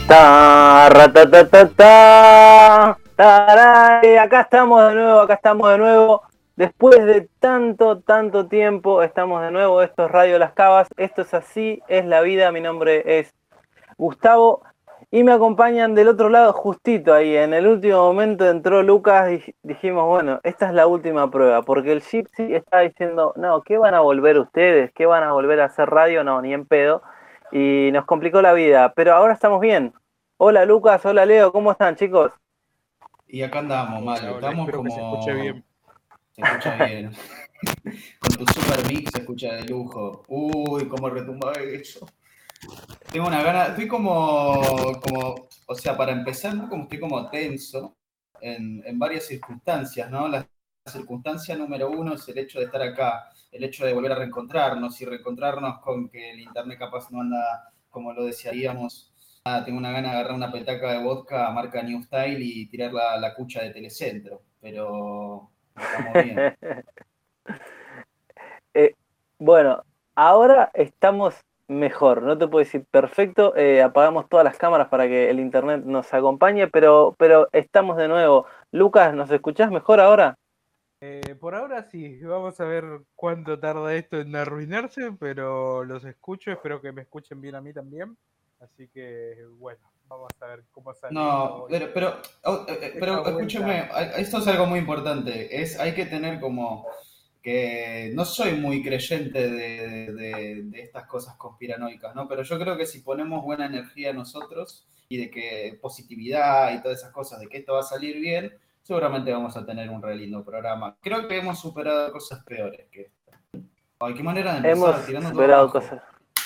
Ta, ratatatata, taray, acá estamos de nuevo. Después de tanto tiempo, estamos de nuevo. Esto es Radio Las Cavas, esto es Así es la Vida. Mi nombre es Gustavo y me acompañan del otro lado, justito ahí. En el último momento entró Lucas y dijimos, bueno, esta es la última prueba, porque el Gypsy está diciendo, no, ¿qué van a volver ustedes? ¿Qué van a volver a hacer radio? No, ni en pedo. Y nos complicó la vida, pero ahora estamos bien. Hola Lucas, hola Leo, ¿cómo están, chicos? Y acá andamos, Hola, Mario. hola, Estamos espero que se escuche como... bien. Se escucha bien. Con tu super mix se escucha de lujo. Uy, cómo retumba eso. Tengo una gana, estoy o sea, para empezar, ¿no? Como estoy como tenso en varias circunstancias, ¿no? La circunstancia número uno es el hecho de estar acá, el hecho de volver a reencontrarnos y reencontrarnos con que el internet capaz no anda como lo desearíamos. Tengo una gana de agarrar una petaca de vodka marca New Style y tirar la cucha de Telecentro, pero estamos bien. Eh, bueno, ahora estamos mejor, no te puedo decir perfecto, apagamos todas las cámaras para que el internet nos acompañe, pero estamos de nuevo. Lucas, ¿nos escuchás mejor ahora? Por ahora sí, vamos a ver cuánto tarda esto en arruinarse, pero los escucho, espero que me escuchen bien a mí también. Así que bueno, vamos a ver cómo sale No, esto, pero esta escúchame, vuelta. esto es algo muy importante. Hay que tener como que no soy muy creyente de estas cosas conspiranoicas, ¿no? Pero yo creo que si ponemos buena energía nosotros y de que positividad y todas esas cosas, de que esto va a salir bien, seguramente vamos a tener un re lindo programa. Creo que hemos superado cosas peores que esta. Ay, qué manera de Hemos empezar, tirando todo superado abajo. cosas.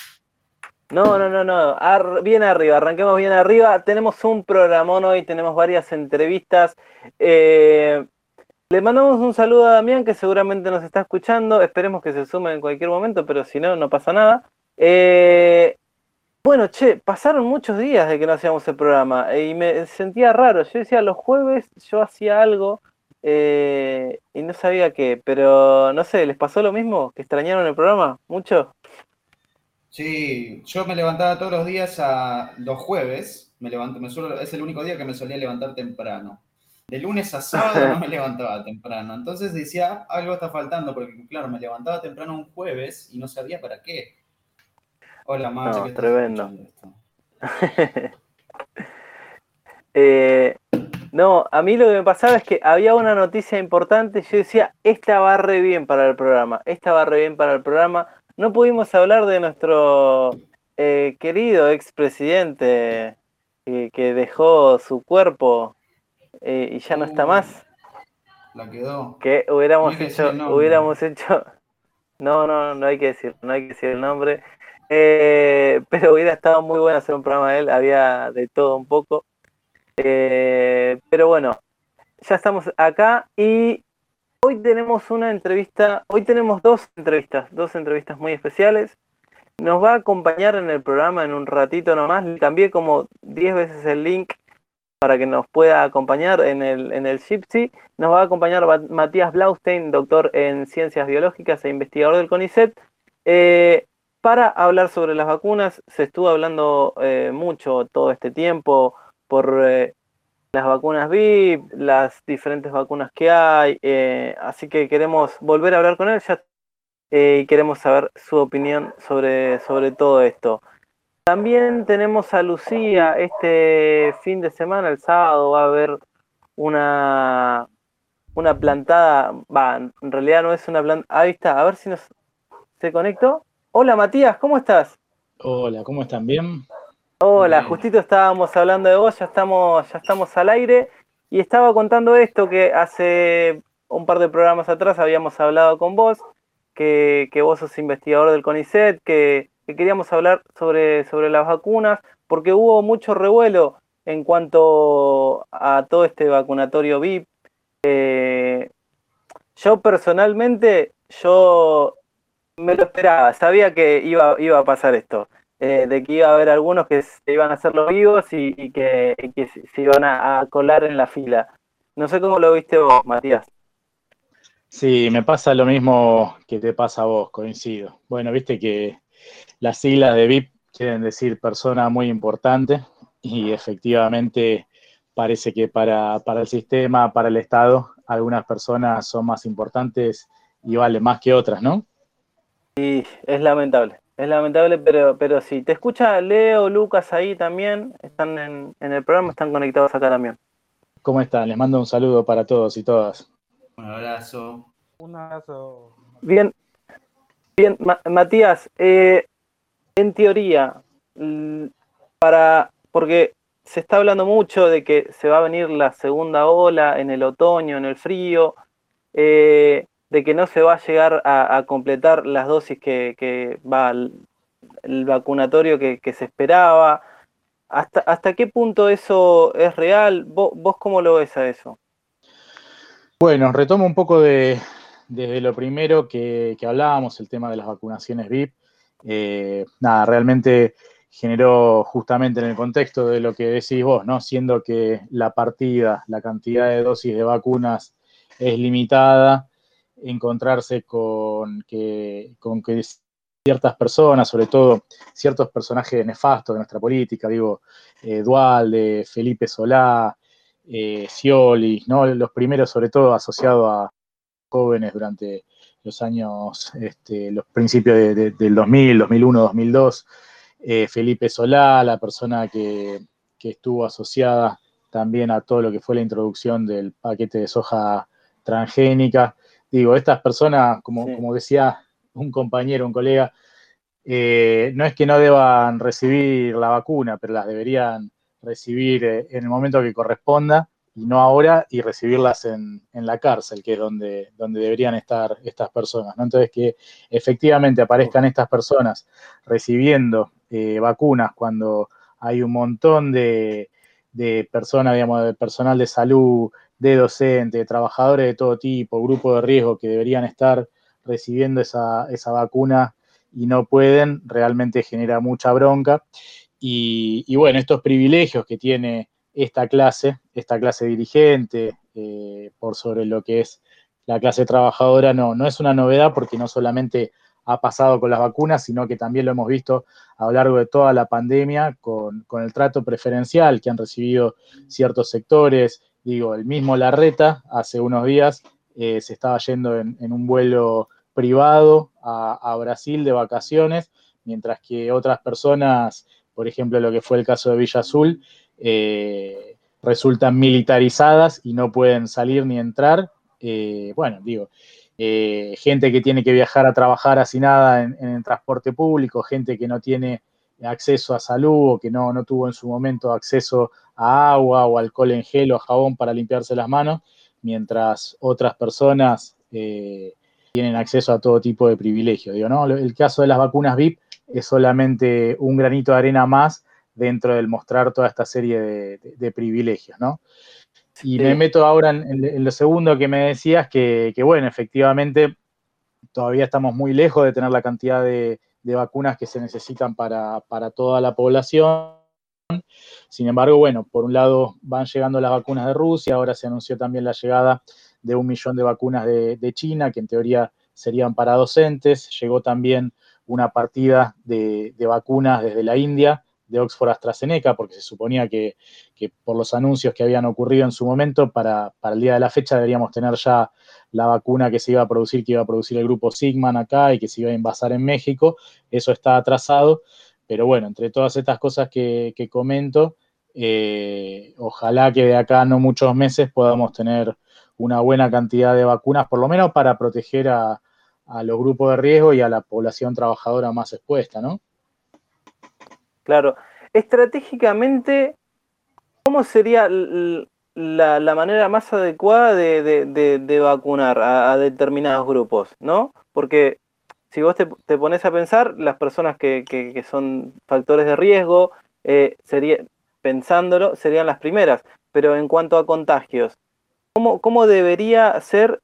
No. Bien arriba, arranquemos bien arriba. Tenemos un programón hoy, tenemos varias entrevistas. Eh, Le mandamos un saludo a Damián, que seguramente nos está escuchando. Esperemos que se sume en cualquier momento, pero si no, no pasa nada. Bueno, che, pasaron muchos días de que no hacíamos el programa y me sentía raro. Yo decía, los jueves yo hacía algo y no sabía qué, pero no sé, ¿les pasó lo mismo? ¿Que extrañaron el programa? ¿Mucho? Sí, yo me levantaba todos los días a los jueves, es el único día que me solía levantar temprano. De lunes a sábado no me levantaba temprano, entonces decía, algo está faltando, porque claro, me levantaba temprano un jueves y no sabía para qué. Hola, Mar, sé No, que estás tremendo. escuchando esto. Eh, no, a mí lo que me pasaba es que había una noticia importante. Yo decía, esta va re bien para el programa, esta va re bien para el programa. No pudimos hablar de nuestro querido expresidente que dejó su cuerpo y ya no está más. La quedó. Que No hay que decir el nombre. hubiéramos hecho, no hay que decir, no hay que decir el nombre. Pero hubiera estado muy bueno hacer un programa de él, había de todo un poco. Pero bueno, ya estamos acá y hoy tenemos una entrevista, hoy tenemos dos entrevistas muy especiales. Nos va a acompañar en el programa en un ratito nomás. Le cambié como 10 veces el link para que nos pueda acompañar en el Gypsy. Nos va a acompañar Matías Blaustein, doctor en ciencias biológicas e investigador del CONICET, eh, para hablar sobre las vacunas. Se estuvo hablando mucho todo este tiempo por las vacunas VIP, las diferentes vacunas que hay, así que queremos volver a hablar con él ya, y queremos saber su opinión sobre todo esto. También tenemos a Lucía, este fin de semana, el sábado, va a haber una, una plantada, en realidad no es una plantada, ahí está, a ver si se conectó. Hola Matías, ¿cómo estás? Hola, ¿cómo están? ¿Bien? Hola, Bien. justito estábamos hablando de vos, ya estamos al aire y estaba contando esto que hace un par de programas atrás habíamos hablado con vos, que vos sos investigador del CONICET, que queríamos hablar sobre las vacunas, porque hubo mucho revuelo en cuanto a todo este vacunatorio VIP. Yo personalmente, yo me lo esperaba, sabía que iba a pasar esto, de que iba a haber algunos que se iban a hacer los vivos y que se iban a colar en la fila. No sé cómo lo viste vos, Matías. Sí, me pasa lo mismo que te pasa a vos, coincido. Bueno, viste que las siglas de VIP quieren decir persona muy importante y efectivamente parece que para el sistema, para el Estado, algunas personas son más importantes y valen más que otras, ¿no? Y es lamentable, pero sí. Te escucha Leo, Lucas ahí también, están en el programa, están conectados acá también. ¿Cómo están? Les mando un saludo para todos y todas. Un abrazo. Un abrazo. Bien, bien, Matías, en teoría, porque se está hablando mucho de que se va a venir la segunda ola en el otoño, en el frío, de que no se va a llegar a completar las dosis que va el vacunatorio que se esperaba. ¿Hasta qué punto eso es real? ¿Vos cómo lo ves a eso? Bueno, retomo un poco desde lo primero que hablábamos, el tema de las vacunaciones VIP. Nada, realmente generó justamente en el contexto de lo que decís vos, ¿no? Siendo que la partida, la cantidad de dosis de vacunas es limitada, encontrarse con que ciertas personas, sobre todo ciertos personajes nefastos de nuestra política, digo, Dualde, Felipe Solá, Scioli, ¿no? Los primeros sobre todo asociados a jóvenes durante los años, los principios del 2000, 2001, 2002, Felipe Solá, la persona que estuvo asociada también a todo lo que fue la introducción del paquete de soja transgénica. Digo, estas personas, Sí. como decía un compañero, un colega, no es que no deban recibir la vacuna, pero las deberían recibir en el momento que corresponda y no ahora y recibirlas en la cárcel, que es donde deberían estar estas personas, ¿no? Entonces, que efectivamente aparezcan estas personas recibiendo vacunas cuando hay un montón de personas, digamos, de personal de salud, de docentes, de trabajadores de todo tipo, grupos de riesgo que deberían estar recibiendo esa vacuna y no pueden, realmente genera mucha bronca. Y bueno, estos privilegios que tiene esta clase dirigente, por sobre lo que es la clase trabajadora, no es una novedad porque no solamente ha pasado con las vacunas, sino que también lo hemos visto a lo largo de toda la pandemia con el trato preferencial que han recibido ciertos sectores. Digo, el mismo Larreta hace unos días se estaba yendo en un vuelo privado a Brasil de vacaciones, mientras que otras personas, por ejemplo, lo que fue el caso de Villa Azul, resultan militarizadas y no pueden salir ni entrar. Bueno, digo, gente que tiene que viajar a trabajar hacinada en el transporte público, gente que no tiene acceso a salud o que no tuvo en su momento acceso a agua o alcohol en gel o jabón para limpiarse las manos, mientras otras personas tienen acceso a todo tipo de privilegios. Digo, ¿no? El caso de las vacunas VIP es solamente un granito de arena más dentro del mostrar toda esta serie de privilegios, ¿no? Y me meto ahora en lo segundo que me decías, que bueno, efectivamente todavía estamos muy lejos de tener la cantidad de vacunas que se necesitan para toda la población. Sin embargo, bueno, por un lado van llegando las vacunas de Rusia, ahora se anunció también la llegada de 1 millón de vacunas de China, que en teoría serían para docentes. Llegó también una partida de vacunas desde la India, de Oxford AstraZeneca, porque se suponía que por los anuncios que habían ocurrido en su momento, para el día de la fecha deberíamos tener ya la vacuna que se iba a producir, que iba a producir el grupo Sigman acá y que se iba a envasar en México. Eso está atrasado. Pero bueno, entre todas estas cosas que comento, ojalá que de acá a no muchos meses podamos tener una buena cantidad de vacunas, por lo menos para proteger a los grupos de riesgo y a la población trabajadora más expuesta, ¿no? Claro. Estratégicamente, ¿cómo sería la manera más adecuada de vacunar a determinados grupos, ¿no? Porque si vos te pones a pensar, las personas que son factores de riesgo, pensándolo, serían las primeras. Pero en cuanto a contagios, ¿cómo debería ser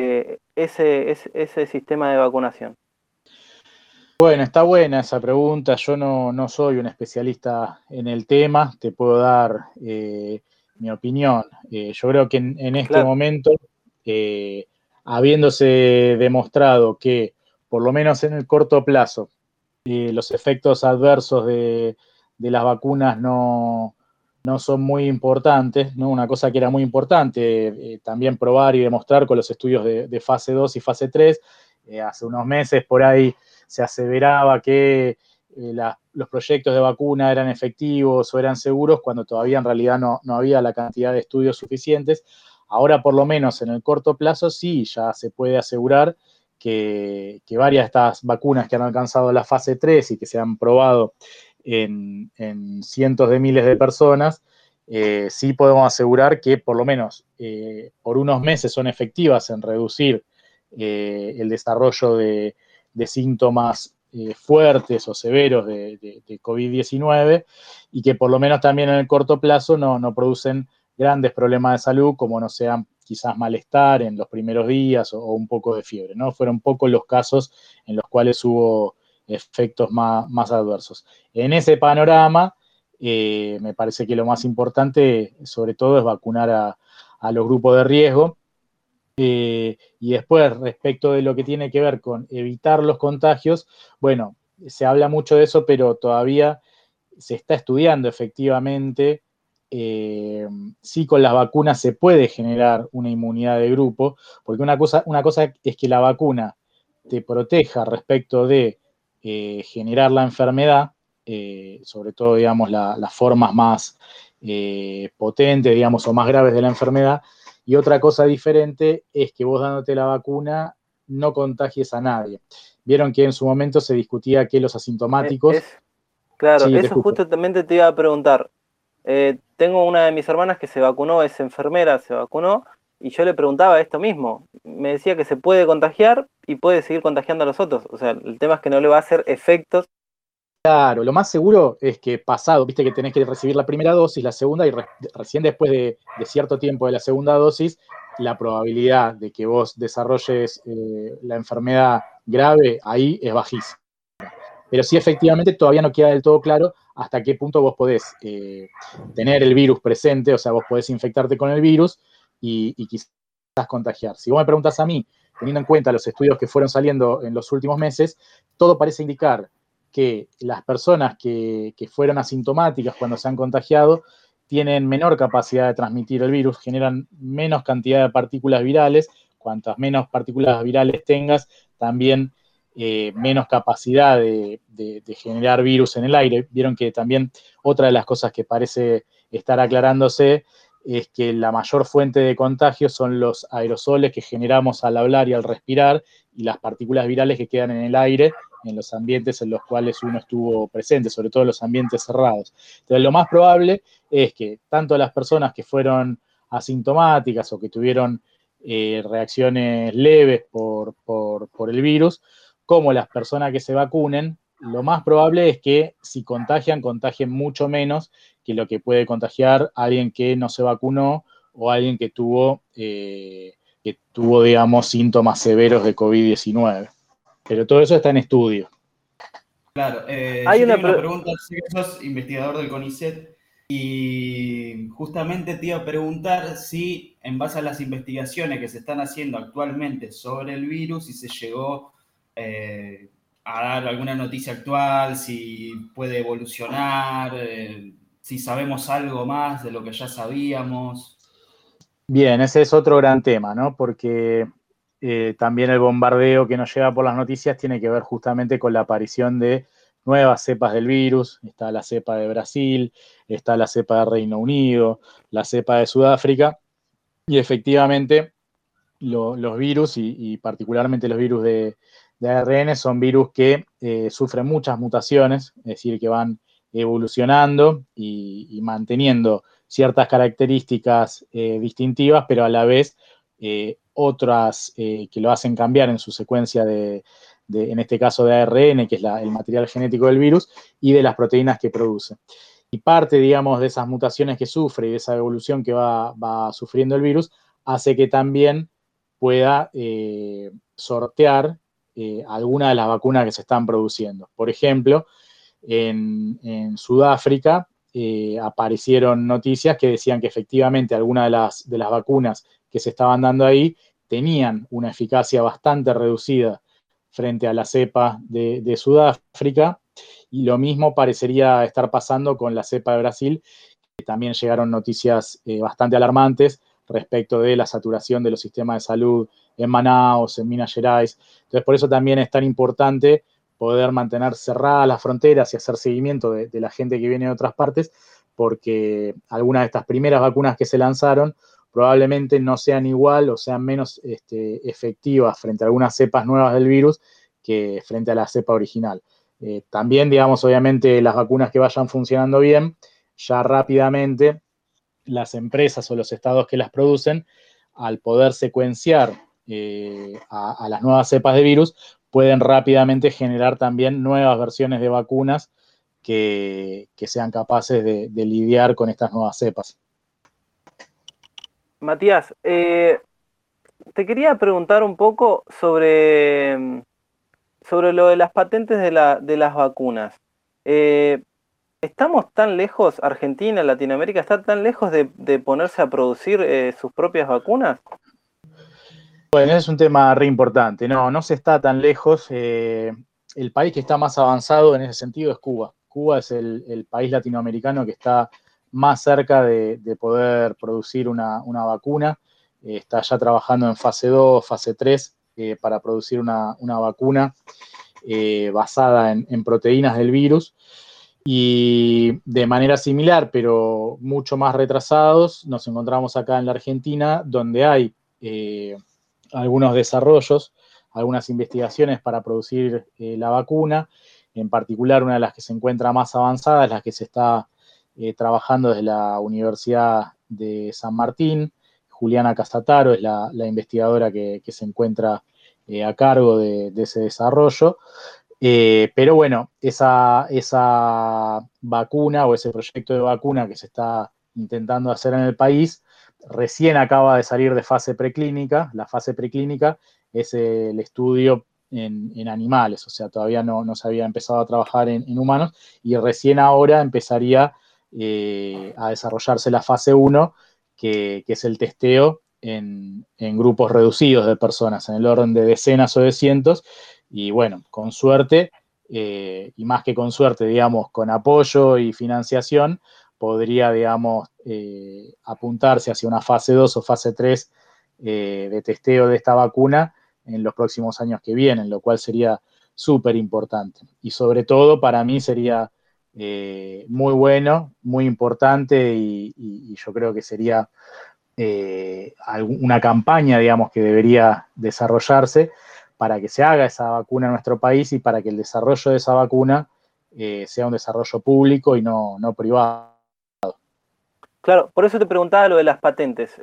ese sistema de vacunación? Bueno, está buena esa pregunta. Yo no soy un especialista en el tema, te puedo dar mi opinión. Yo creo que en este Claro, momento, habiéndose demostrado que, por lo menos en el corto plazo, los efectos adversos de las vacunas no son muy importantes, ¿no? Una cosa que era muy importante, también probar y demostrar con los estudios de fase 2 y fase 3. Hace unos meses por ahí se aseveraba que los proyectos de vacuna eran efectivos o eran seguros cuando todavía en realidad no había la cantidad de estudios suficientes. Ahora, por lo menos en el corto plazo, sí, ya se puede asegurar que varias de estas vacunas que han alcanzado la fase 3 y que se han probado en cientos de miles de personas, sí podemos asegurar que por lo menos por unos meses son efectivas en reducir el desarrollo de síntomas fuertes o severos de COVID-19 y que por lo menos también en el corto plazo no producen grandes problemas de salud, como no sean quizás malestar en los primeros días o un poco de fiebre, ¿no? Fueron pocos los casos en los cuales hubo efectos más adversos. En ese panorama, me parece que lo más importante, sobre todo, es vacunar a los grupos de riesgo. Y después, respecto de lo que tiene que ver con evitar los contagios, bueno, se habla mucho de eso, pero todavía se está estudiando efectivamente si con las vacunas se puede generar una inmunidad de grupo, porque una cosa es que la vacuna te proteja respecto de generar la enfermedad, sobre todo, digamos, las formas más potentes, digamos, o más graves de la enfermedad, y otra cosa diferente es que vos dándote la vacuna no contagies a nadie. Vieron que en su momento se discutía que los asintomáticos... Claro, Sí, te eso escucho. justamente te iba a preguntar. Tengo una de mis hermanas que se vacunó, es enfermera, se vacunó, y yo le preguntaba esto mismo. Me decía que se puede contagiar y puede seguir contagiando a los otros. O sea, el tema es que no le va a hacer efectos. Claro, lo más seguro es que pasado, viste que tenés que recibir la primera dosis, la segunda, y recién después de cierto tiempo de la segunda dosis, la probabilidad de que vos desarrolles la enfermedad grave ahí es bajísima. Pero sí, efectivamente, todavía no queda del todo claro hasta qué punto vos podés tener el virus presente, o sea, vos podés infectarte con el virus y quizás contagiar. Si vos me preguntas a mí, teniendo en cuenta los estudios que fueron saliendo en los últimos meses, todo parece indicar que las personas que fueron asintomáticas cuando se han contagiado tienen menor capacidad de transmitir el virus, generan menos cantidad de partículas virales. Cuantas menos partículas virales tengas, también menos capacidad de generar virus en el aire. Vieron que también otra de las cosas que parece estar aclarándose es que la mayor fuente de contagio son los aerosoles que generamos al hablar y al respirar, y las partículas virales que quedan en el aire en los ambientes en los cuales uno estuvo presente, sobre todo en los ambientes cerrados. Entonces, lo más probable es que tanto las personas que fueron asintomáticas o que tuvieron reacciones leves por el virus, como las personas que se vacunen, lo más probable es que si contagien mucho menos que lo que puede contagiar alguien que no se vacunó o alguien que tuvo, digamos, síntomas severos de COVID-19. Pero todo eso está en estudio. Claro, Hay yo una tengo una pregunta, sé que sos investigador del CONICET y justamente te iba a preguntar si en base a las investigaciones que se están haciendo actualmente sobre el virus, si se llegó a dar alguna noticia actual, si puede evolucionar, si sabemos algo más de lo que ya sabíamos. Bien, ese es otro gran tema, ¿no? Porque también el bombardeo que nos llega por las noticias tiene que ver justamente con la aparición de nuevas cepas del virus. Está la cepa de Brasil, está la cepa de Reino Unido, la cepa de Sudáfrica, y efectivamente los virus y particularmente los virus de ARN son virus que sufren muchas mutaciones, es decir, que van evolucionando y manteniendo ciertas características distintivas, pero a la vez otras que lo hacen cambiar en su secuencia en este caso de ARN, que es el material genético del virus, y de las proteínas que produce. Y parte, digamos, de esas mutaciones que sufre y de esa evolución que va sufriendo el virus, hace que también pueda sortear alguna de las vacunas que se están produciendo. Por ejemplo, en Sudáfrica aparecieron noticias que decían que efectivamente algunas de las vacunas que se estaban dando ahí tenían una eficacia bastante reducida frente a la cepa de Sudáfrica, y lo mismo parecería estar pasando con la cepa de Brasil, también llegaron noticias bastante alarmantes respecto de la saturación de los sistemas de salud en Manaus, en Minas Gerais. Entonces, por eso también es tan importante poder mantener cerradas las fronteras y hacer seguimiento de la gente que viene de otras partes, porque algunas de estas primeras vacunas que se lanzaron probablemente no sean igual o sean menos efectivas frente a algunas cepas nuevas del virus que frente a la cepa original. También, digamos, obviamente las vacunas que vayan funcionando bien, ya rápidamente las empresas o los estados que las producen, al poder secuenciar a las nuevas cepas de virus, pueden rápidamente generar también nuevas versiones de vacunas que sean capaces de lidiar con estas nuevas cepas. Matías, te quería preguntar un poco sobre lo de las patentes de las vacunas. ¿Estamos tan lejos, Argentina, Latinoamérica, está tan lejos de ponerse a producir sus propias vacunas? Bueno, es un tema re importante. No se está tan lejos. El país que está más avanzado en ese sentido es Cuba. Cuba es el país latinoamericano que está más cerca de poder producir una vacuna. Está ya trabajando en fase 2, fase 3 para producir una vacuna basada en proteínas del virus. Y de manera similar, pero mucho más retrasados, nos encontramos acá en la Argentina, donde hay algunos desarrollos, algunas investigaciones para producir la vacuna. En particular, una de las que se encuentra más avanzada es la que se está trabajando desde la Universidad de San Martín. Juliana Casataro es la investigadora que se encuentra a cargo de ese desarrollo. Pero bueno, esa vacuna o ese proyecto de vacuna que se está intentando hacer en el país recién acaba de salir de fase preclínica. La fase preclínica es el estudio en animales, o sea, todavía no se había empezado a trabajar en humanos y recién ahora empezaría a desarrollarse la fase 1, que es el testeo en grupos reducidos de personas, en el orden de decenas o de cientos. Y bueno, con suerte, y más que con suerte, digamos, con apoyo y financiación, podría, digamos, apuntarse hacia una fase 2 o fase 3 de testeo de esta vacuna en los próximos años que vienen, lo cual sería súper importante. Y sobre todo, para mí sería muy bueno, muy importante y yo creo que sería una campaña, digamos, que debería desarrollarse para que se haga esa vacuna en nuestro país y para que el desarrollo de esa vacuna sea un desarrollo público y no privado. Claro, por eso te preguntaba lo de las patentes.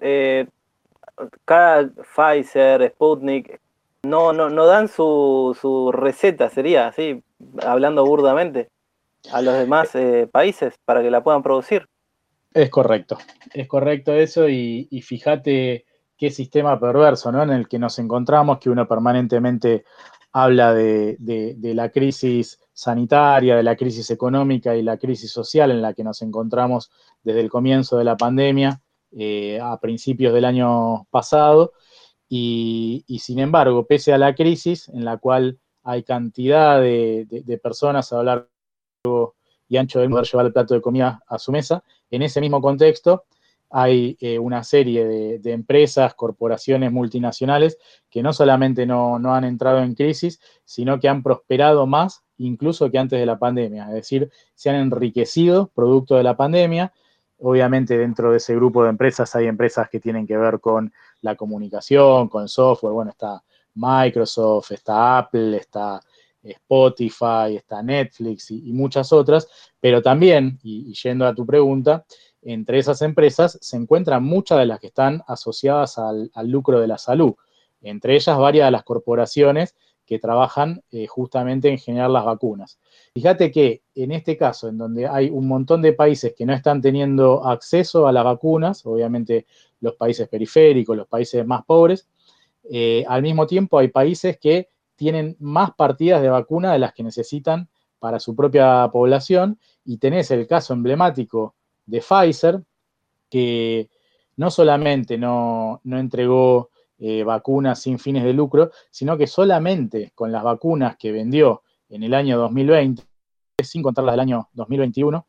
Cada Pfizer, Sputnik, no dan su receta, sería así, hablando burdamente, a los demás países para que la puedan producir. Es correcto eso y fíjate qué sistema perverso, ¿no?, en el que nos encontramos, que uno permanentemente habla de la crisis sanitaria, de la crisis económica y la crisis social en la que nos encontramos desde el comienzo de la pandemia a principios del año pasado. Y sin embargo, pese a la crisis en la cual hay cantidad de personas a lo largo y ancho del poder llevar el plato de comida a su mesa, en ese mismo contexto hay una serie de empresas, corporaciones multinacionales que no solamente no han entrado en crisis, sino que han prosperado más incluso que antes de la pandemia. Es decir, se han enriquecido producto de la pandemia. Obviamente dentro de ese grupo de empresas hay empresas que tienen que ver con la comunicación, con el software. Bueno, está Microsoft, está Apple, está Spotify, está Netflix y muchas otras, pero también, y yendo a tu pregunta, entre esas empresas se encuentran muchas de las que están asociadas al lucro de la salud, entre ellas varias de las corporaciones que trabajan justamente en generar las vacunas. Fíjate que en este caso, en donde hay un montón de países que no están teniendo acceso a las vacunas, obviamente los países periféricos, los países más pobres, al mismo tiempo hay países que tienen más partidas de vacuna de las que necesitan para su propia población, y tenés el caso emblemático de Pfizer, que no solamente no entregó vacunas sin fines de lucro, sino que solamente con las vacunas que vendió en el año 2020, sin contar las del año 2021,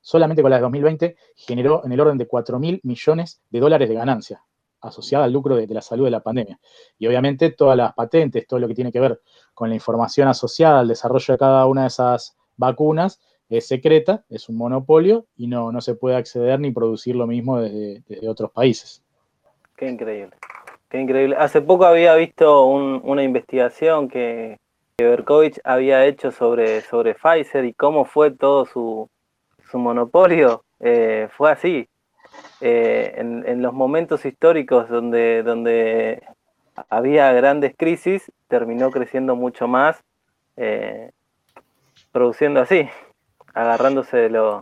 solamente con la de 2020 generó en el orden de $4.000 millones de ganancia asociada al lucro de la salud de la pandemia. Y obviamente todas las patentes, todo lo que tiene que ver con la información asociada al desarrollo de cada una de esas vacunas es secreta, es un monopolio y no se puede acceder ni producir lo mismo desde otros países. Qué increíble, qué increíble. Hace poco había visto una investigación que Berkovich había hecho sobre Pfizer y cómo fue todo su monopolio. Fue así. En los momentos históricos donde había grandes crisis, terminó creciendo mucho más, produciendo así, agarrándose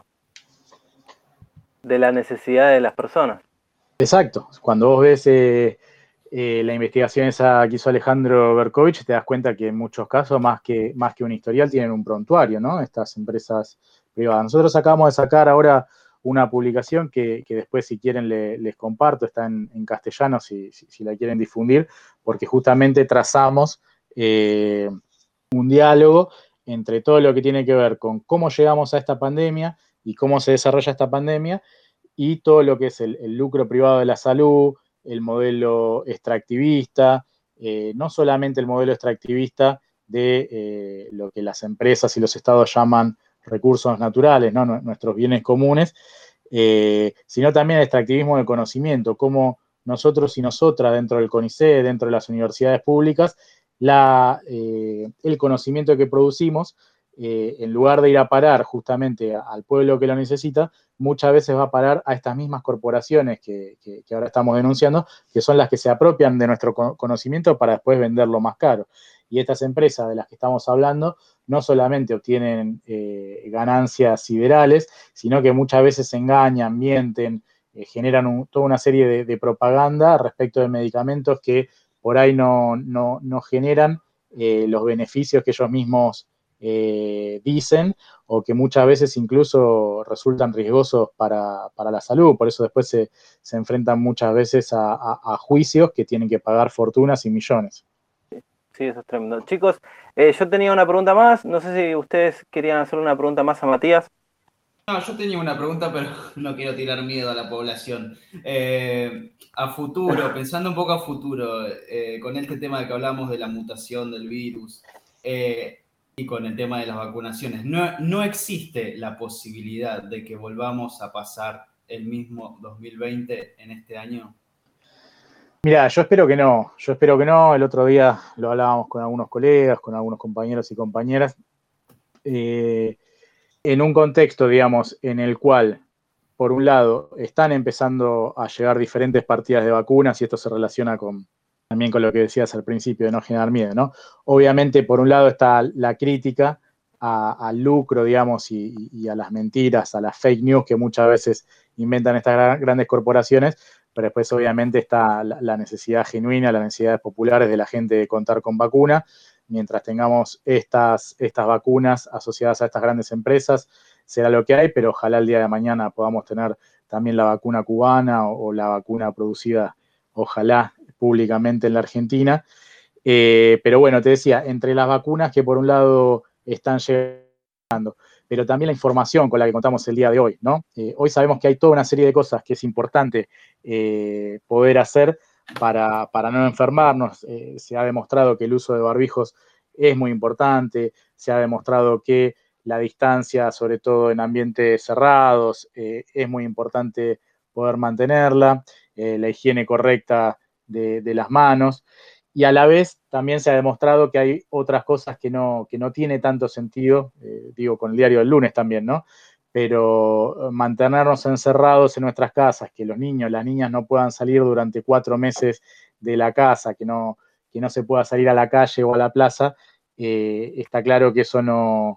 de la necesidad de las personas. Exacto. Cuando vos ves la investigación esa que hizo Alejandro Berkovich, te das cuenta que en muchos casos, más que un historial, tienen un prontuario, ¿no? Estas empresas privadas. Nosotros acabamos de sacar ahora una publicación que después, si quieren, les comparto, está en castellano, si la quieren difundir, porque justamente trazamos un diálogo entre todo lo que tiene que ver con cómo llegamos a esta pandemia y cómo se desarrolla esta pandemia, y todo lo que es el lucro privado de la salud, el modelo extractivista, no solamente el modelo extractivista de lo que las empresas y los estados llaman recursos naturales, ¿no? Nuestros bienes comunes, sino también el extractivismo del conocimiento, cómo nosotros y nosotras dentro del CONICET, dentro de las universidades públicas, el conocimiento que producimos, en lugar de ir a parar justamente al pueblo que lo necesita, muchas veces va a parar a estas mismas corporaciones que ahora estamos denunciando, que son las que se apropian de nuestro conocimiento para después venderlo más caro. Y estas empresas de las que estamos hablando no solamente obtienen ganancias siderales, sino que muchas veces engañan, mienten, generan toda una serie de propaganda respecto de medicamentos que por ahí no generan los beneficios que ellos mismos dicen, o que muchas veces incluso resultan riesgosos para la salud. Por eso después se enfrentan muchas veces a juicios que tienen que pagar fortunas y millones. Sí, eso es tremendo. Chicos, yo tenía una pregunta más. No sé si ustedes querían hacer una pregunta más a Matías. No, yo tenía una pregunta, pero no quiero tirar miedo a la población. A futuro, pensando un poco a futuro, con este tema de que hablamos de la mutación del virus y con el tema de las vacunaciones, ¿no existe la posibilidad de que volvamos a pasar el mismo 2020 en este año? Mira, yo espero que no. El otro día lo hablábamos con algunos colegas, con algunos compañeros y compañeras, en un contexto, digamos, en el cual, por un lado, están empezando a llegar diferentes partidas de vacunas, y esto se relaciona también con lo que decías al principio de no generar miedo, ¿no? Obviamente, por un lado está la crítica al lucro, digamos, y a las mentiras, a las fake news que muchas veces inventan estas grandes corporaciones, pero después obviamente está la necesidad genuina, las necesidades populares de la gente de contar con vacuna. Mientras tengamos estas vacunas asociadas a estas grandes empresas, será lo que hay, pero ojalá el día de mañana podamos tener también la vacuna cubana o la vacuna producida, ojalá, públicamente en la Argentina. Pero bueno, te decía, entre las vacunas que por un lado están llegando, pero también la información con la que contamos el día de hoy, ¿no? Hoy sabemos que hay toda una serie de cosas que es importante poder hacer para no enfermarnos. Se ha demostrado que el uso de barbijos es muy importante, se ha demostrado que la distancia, sobre todo en ambientes cerrados, es muy importante poder mantenerla, la higiene correcta de las manos, y a la vez también se ha demostrado que hay otras cosas que no tiene tanto sentido, digo, con el diario del lunes también, ¿no? Pero mantenernos encerrados en nuestras casas, que los niños, las niñas no puedan salir durante 4 meses de la casa, que no se pueda salir a la calle o a la plaza, está claro que eso no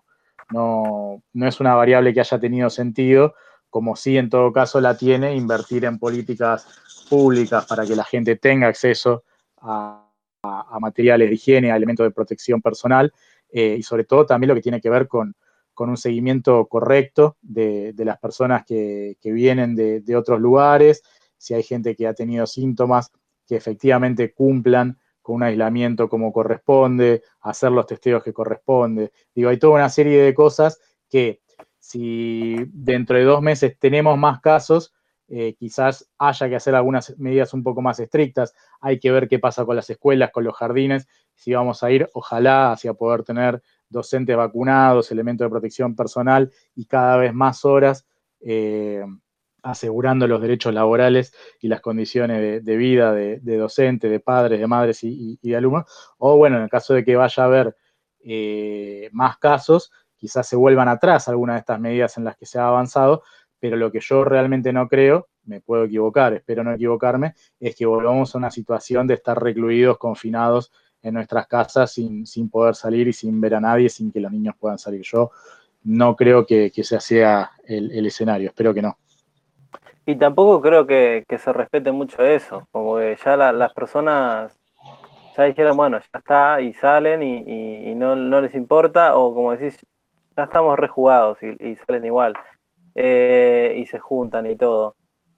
es una variable que haya tenido sentido, como sí en todo caso la tiene invertir en políticas públicas para que la gente tenga acceso a materiales de higiene, a elementos de protección personal, y sobre todo también lo que tiene que ver con un seguimiento correcto de las personas que vienen de otros lugares, si hay gente que ha tenido síntomas, que efectivamente cumplan con un aislamiento como corresponde, hacer los testeos que corresponde. Digo, hay toda una serie de cosas que, si dentro de 2 meses tenemos más casos, quizás haya que hacer algunas medidas un poco más estrictas. Hay que ver qué pasa con las escuelas, con los jardines, si vamos a ir, ojalá, hacia poder tener docentes vacunados, elementos de protección personal y cada vez más horas, asegurando los derechos laborales y las condiciones de vida de docentes, de padres, de madres y de alumnos. O bueno, en el caso de que vaya a haber más casos, quizás se vuelvan atrás algunas de estas medidas en las que se ha avanzado, pero lo que yo realmente no creo, me puedo equivocar, espero no equivocarme, es que volvamos a una situación de estar recluidos, confinados en nuestras casas sin poder salir y sin ver a nadie, sin que los niños puedan salir. Yo no creo que ese sea el escenario, espero que no. Y tampoco creo que se respete mucho eso, como que ya las personas ya dijeron, bueno, ya está, y salen y no les importa, o como decís, ya estamos rejugados y salen igual, y se juntan y todo.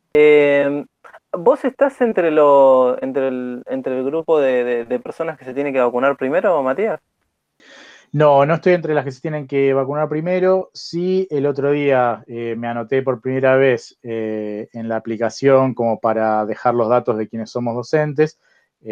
¿Vos estás entre el grupo de personas que se tienen que vacunar primero, Matías? No, no estoy entre las que se tienen que vacunar primero. Sí, el otro día me anoté por primera vez en la aplicación como para dejar los datos de quienes somos docentes.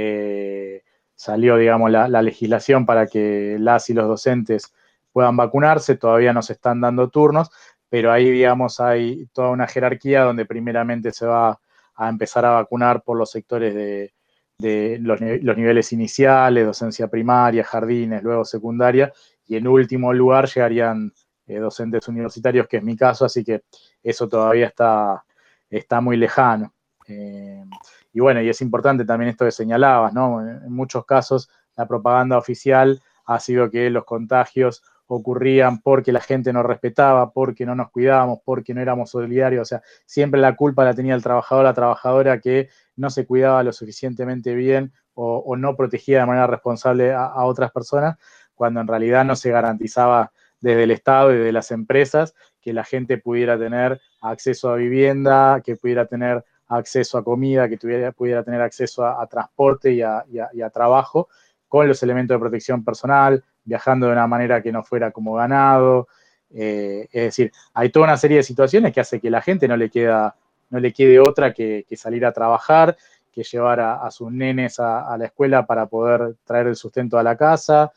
Salió, digamos, la legislación para que las y los docentes puedan vacunarse. Todavía no se están dando turnos, pero ahí, digamos, hay toda una jerarquía donde primeramente se va a empezar a vacunar por los sectores de los niveles iniciales, docencia primaria, jardines, luego secundaria, y en último lugar llegarían docentes universitarios, que es mi caso, así que eso todavía está muy lejano. Y bueno, y es importante también esto que señalabas, ¿no? En muchos casos la propaganda oficial ha sido que los contagios ocurrían porque la gente no respetaba, porque no nos cuidábamos, porque no éramos solidarios, o sea, siempre la culpa la tenía el trabajador, la trabajadora que no se cuidaba lo suficientemente bien o no protegía de manera responsable a otras personas, cuando en realidad no se garantizaba desde el Estado y de las empresas que la gente pudiera tener acceso a vivienda, que pudiera tener acceso a comida, que pudiera tener acceso a transporte y a trabajo, con los elementos de protección personal, viajando de una manera que no fuera como ganado. Es decir, hay toda una serie de situaciones que hace que la gente no le quede otra que salir a trabajar, que llevar a sus nenes a la escuela para poder traer el sustento a la casa.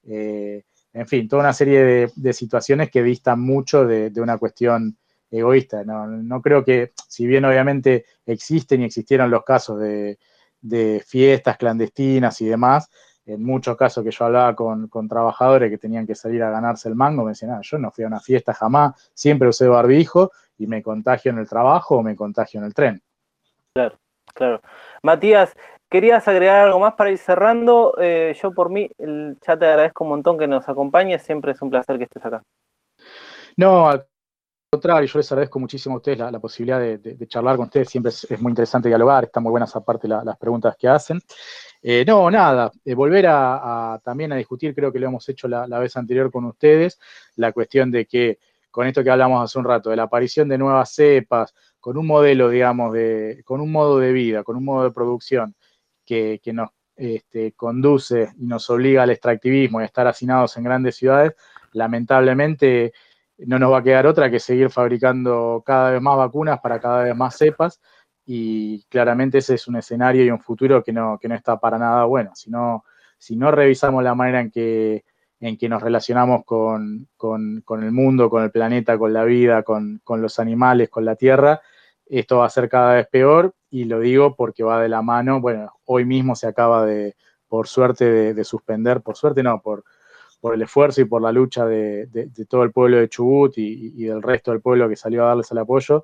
En fin, toda una serie de situaciones que distan mucho de una cuestión egoísta. No creo que, si bien obviamente existen y existieron los casos de fiestas clandestinas y demás, en muchos casos que yo hablaba con trabajadores que tenían que salir a ganarse el mango, me decían, yo no fui a una fiesta jamás, siempre usé barbijo y me contagio en el trabajo o me contagio en el tren. Claro. Matías, ¿querías agregar algo más para ir cerrando? Yo por mí ya te agradezco un montón que nos acompañes, siempre es un placer que estés acá. No, al contrario, yo les agradezco muchísimo a ustedes la posibilidad de charlar con ustedes, siempre es muy interesante dialogar, están muy buenas aparte las preguntas que hacen. No, nada, volver también a discutir, creo que lo hemos hecho la vez anterior con ustedes, la cuestión de que, con esto que hablamos hace un rato, de la aparición de nuevas cepas, con un modelo, digamos, con un modo de vida, con un modo de producción que nos conduce y nos obliga al extractivismo y a estar hacinados en grandes ciudades, lamentablemente no nos va a quedar otra que seguir fabricando cada vez más vacunas para cada vez más cepas, y claramente ese es un escenario y un futuro que no está para nada bueno. Si no revisamos la manera en que nos relacionamos con el mundo, con el planeta, con la vida, con los animales, con la tierra, esto va a ser cada vez peor, y lo digo porque va de la mano. Bueno, hoy mismo se acaba por suerte, de suspender, por suerte no, por el esfuerzo y por la lucha de todo el pueblo de Chubut y del resto del pueblo que salió a darles el apoyo,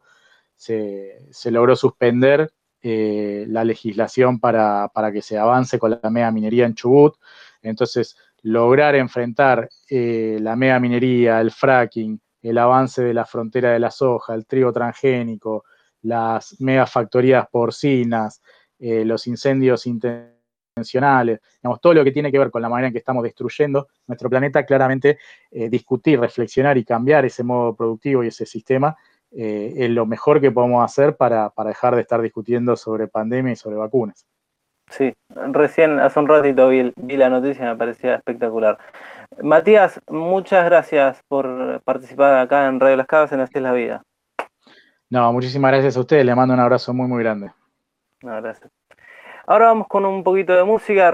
se logró suspender la legislación para que se avance con la megaminería en Chubut. Entonces, lograr enfrentar la megaminería, el fracking, el avance de la frontera de la soja, el trigo transgénico, las megafactorías porcinas, los incendios intencionales, digamos, todo lo que tiene que ver con la manera en que estamos destruyendo nuestro planeta, claramente discutir, reflexionar y cambiar ese modo productivo y ese sistema es lo mejor que podemos hacer para dejar de estar discutiendo sobre pandemia y sobre vacunas. Sí, recién hace un ratito vi la noticia y me parecía espectacular. Matías, muchas gracias por participar acá en Radio Las Cavas en Así es la Vida. No, muchísimas gracias a ustedes. Les mando un abrazo muy, muy grande. No, gracias. Ahora vamos con un poquito de música.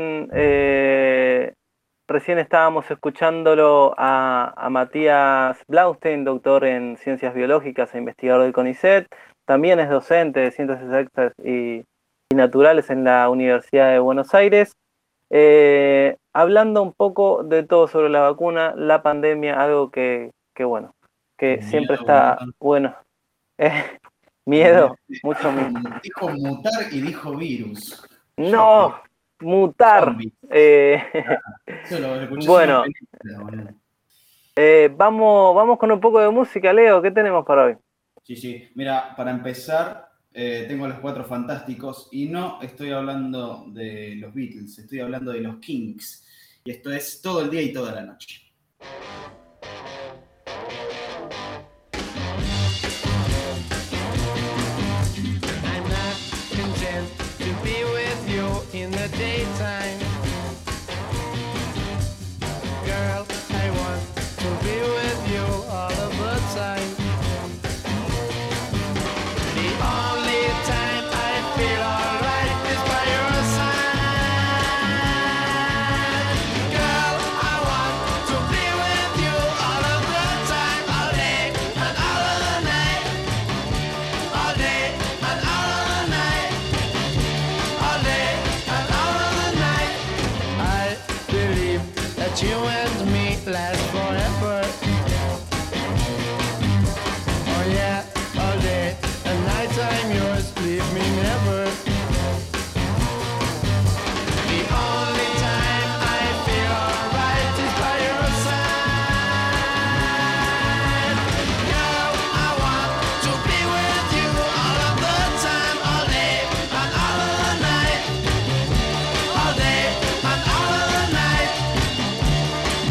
Recién estábamos escuchándolo a Matías Blaustein, doctor en Ciencias Biológicas e investigador del CONICET. También es docente de Ciencias Exactas y Naturales en la Universidad de Buenos Aires. Hablando un poco de todo sobre la vacuna, la pandemia, algo que siempre está bueno. Miedo, mucho miedo. Dijo mutar y dijo virus. No, mutar. Zombie. Eso lo escuché Bueno, en una película, vamos con un poco de música, Leo. ¿Qué tenemos para hoy? Sí. Mira, para empezar, tengo a los Cuatro Fantásticos y no estoy hablando de los Beatles, estoy hablando de los Kinks. Y esto es Todo el día y toda la noche. I'm not content to be with you in the daytime. Girl, I want to be with you all of the time. The only time I feel alright is by your side. Girl, I want to be with you all of the time, all day and all of the night. All day and all of the night. All day and all of the night. I believe that you and me last forever. Oh yeah, all day and night I'm yours, leave me never. The only time I feel alright is by your side. Girl, I want to be with you all of the time, all day and all of the night. All day and all of the night.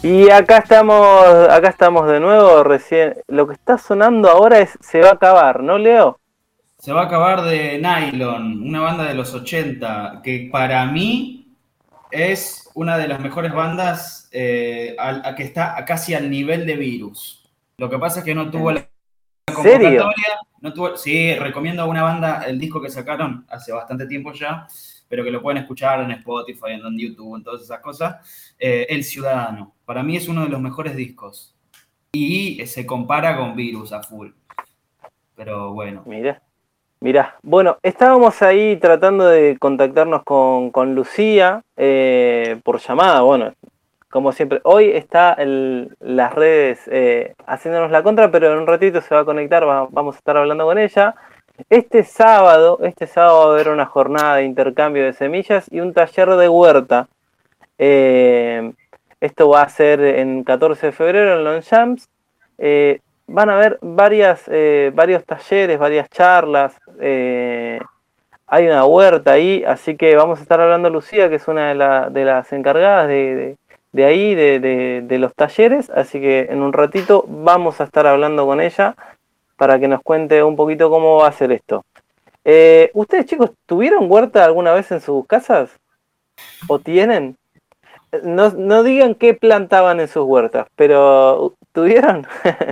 Y acá estamos de nuevo, recién. Lo que está sonando ahora es Se va a acabar, ¿no, Leo? Se va a acabar de Nylon, una banda de los 80, que para mí es una de las mejores bandas que está casi al nivel de Virus. Lo que pasa es que no tuvo la ¿En serio? convocatoria, sí, recomiendo una banda, el disco que sacaron hace bastante tiempo ya, pero que lo pueden escuchar en Spotify, en YouTube, en todas esas cosas. El Ciudadano, para mí es uno de los mejores discos y se compara con Virus a full, pero bueno. Mirá. Bueno, estábamos ahí tratando de contactarnos con Lucía por llamada, bueno, como siempre. Hoy está las redes haciéndonos la contra, pero en un ratito se va a conectar, vamos a estar hablando con ella. Este sábado va a haber una jornada de intercambio de semillas y un taller de huerta. Esto va a ser en 14 de febrero en Longchamps. Van a haber varios talleres, varias charlas. Hay una huerta ahí, así que vamos a estar hablando Lucía, que es una de las encargadas de ahí, de los talleres. Así que en un ratito vamos a estar hablando con ella para que nos cuente un poquito cómo va a ser esto. ¿Ustedes, chicos, tuvieron huerta alguna vez en sus casas? ¿O tienen? No digan qué plantaban en sus huertas, pero ¿tuvieron?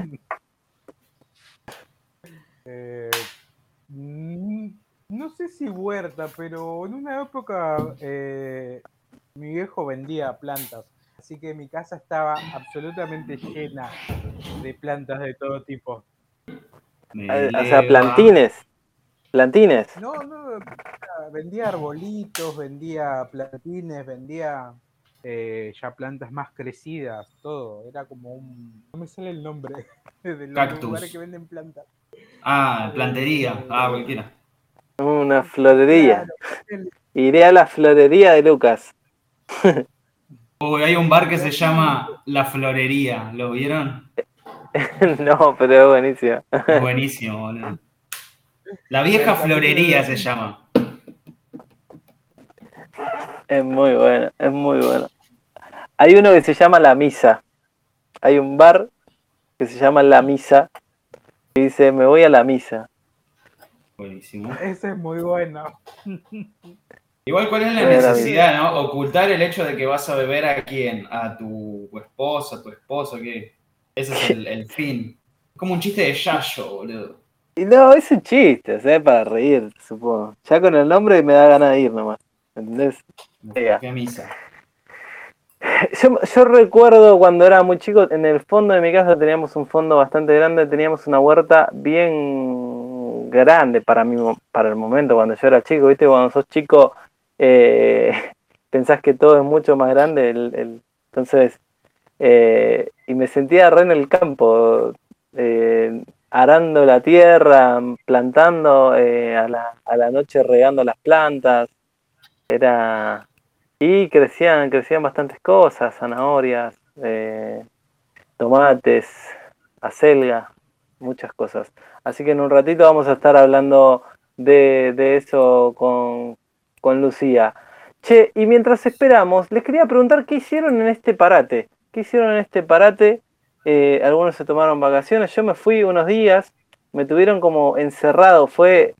No sé si huerta, pero en una época mi viejo vendía plantas, así que mi casa estaba absolutamente llena de plantas de todo tipo. O sea, plantines. No, vendía arbolitos, vendía plantines, vendía ya plantas más crecidas, todo. Era como no me sale el nombre de los Cactus. lugares que venden plantas. Plantería, cualquiera. Una florería. Claro. Iré a la florería de Lucas. Hay un bar que se llama La Florería, ¿lo vieron? No, pero es buenísimo. Es buenísimo, boludo. La vieja florería se llama. Es muy bueno, es muy bueno. Hay uno que se llama La Misa. Hay un bar que se llama La Misa y dice, me voy a la misa. Buenísimo. Ese es muy bueno. Igual, ¿cuál es la necesidad, no? Ocultar el hecho de que vas a beber a quién, a tu esposa, a tu esposo, ¿qué? Ese es el fin. Es como un chiste de Yayo, boludo. Y no, es un chiste, o sea, es para reír, supongo. Ya con el nombre me da ganas de ir nomás. ¿Entendés? ¿Qué misa? Yo recuerdo cuando era muy chico, en el fondo de mi casa teníamos un fondo bastante grande, teníamos una huerta bien grande para el momento, cuando yo era chico, ¿viste? Cuando sos chico pensás que todo es mucho más grande, entonces, y me sentía re en el campo, arando la tierra, plantando, a la noche regando las plantas, y crecían bastantes cosas, zanahorias, tomates, acelga, muchas cosas. Así que en un ratito vamos a estar hablando de eso con Lucía. Che, y mientras esperamos, les quería preguntar qué hicieron en este parate. ¿Qué hicieron en este parate? Algunos se tomaron vacaciones, yo me fui unos días, me tuvieron como encerrado, fue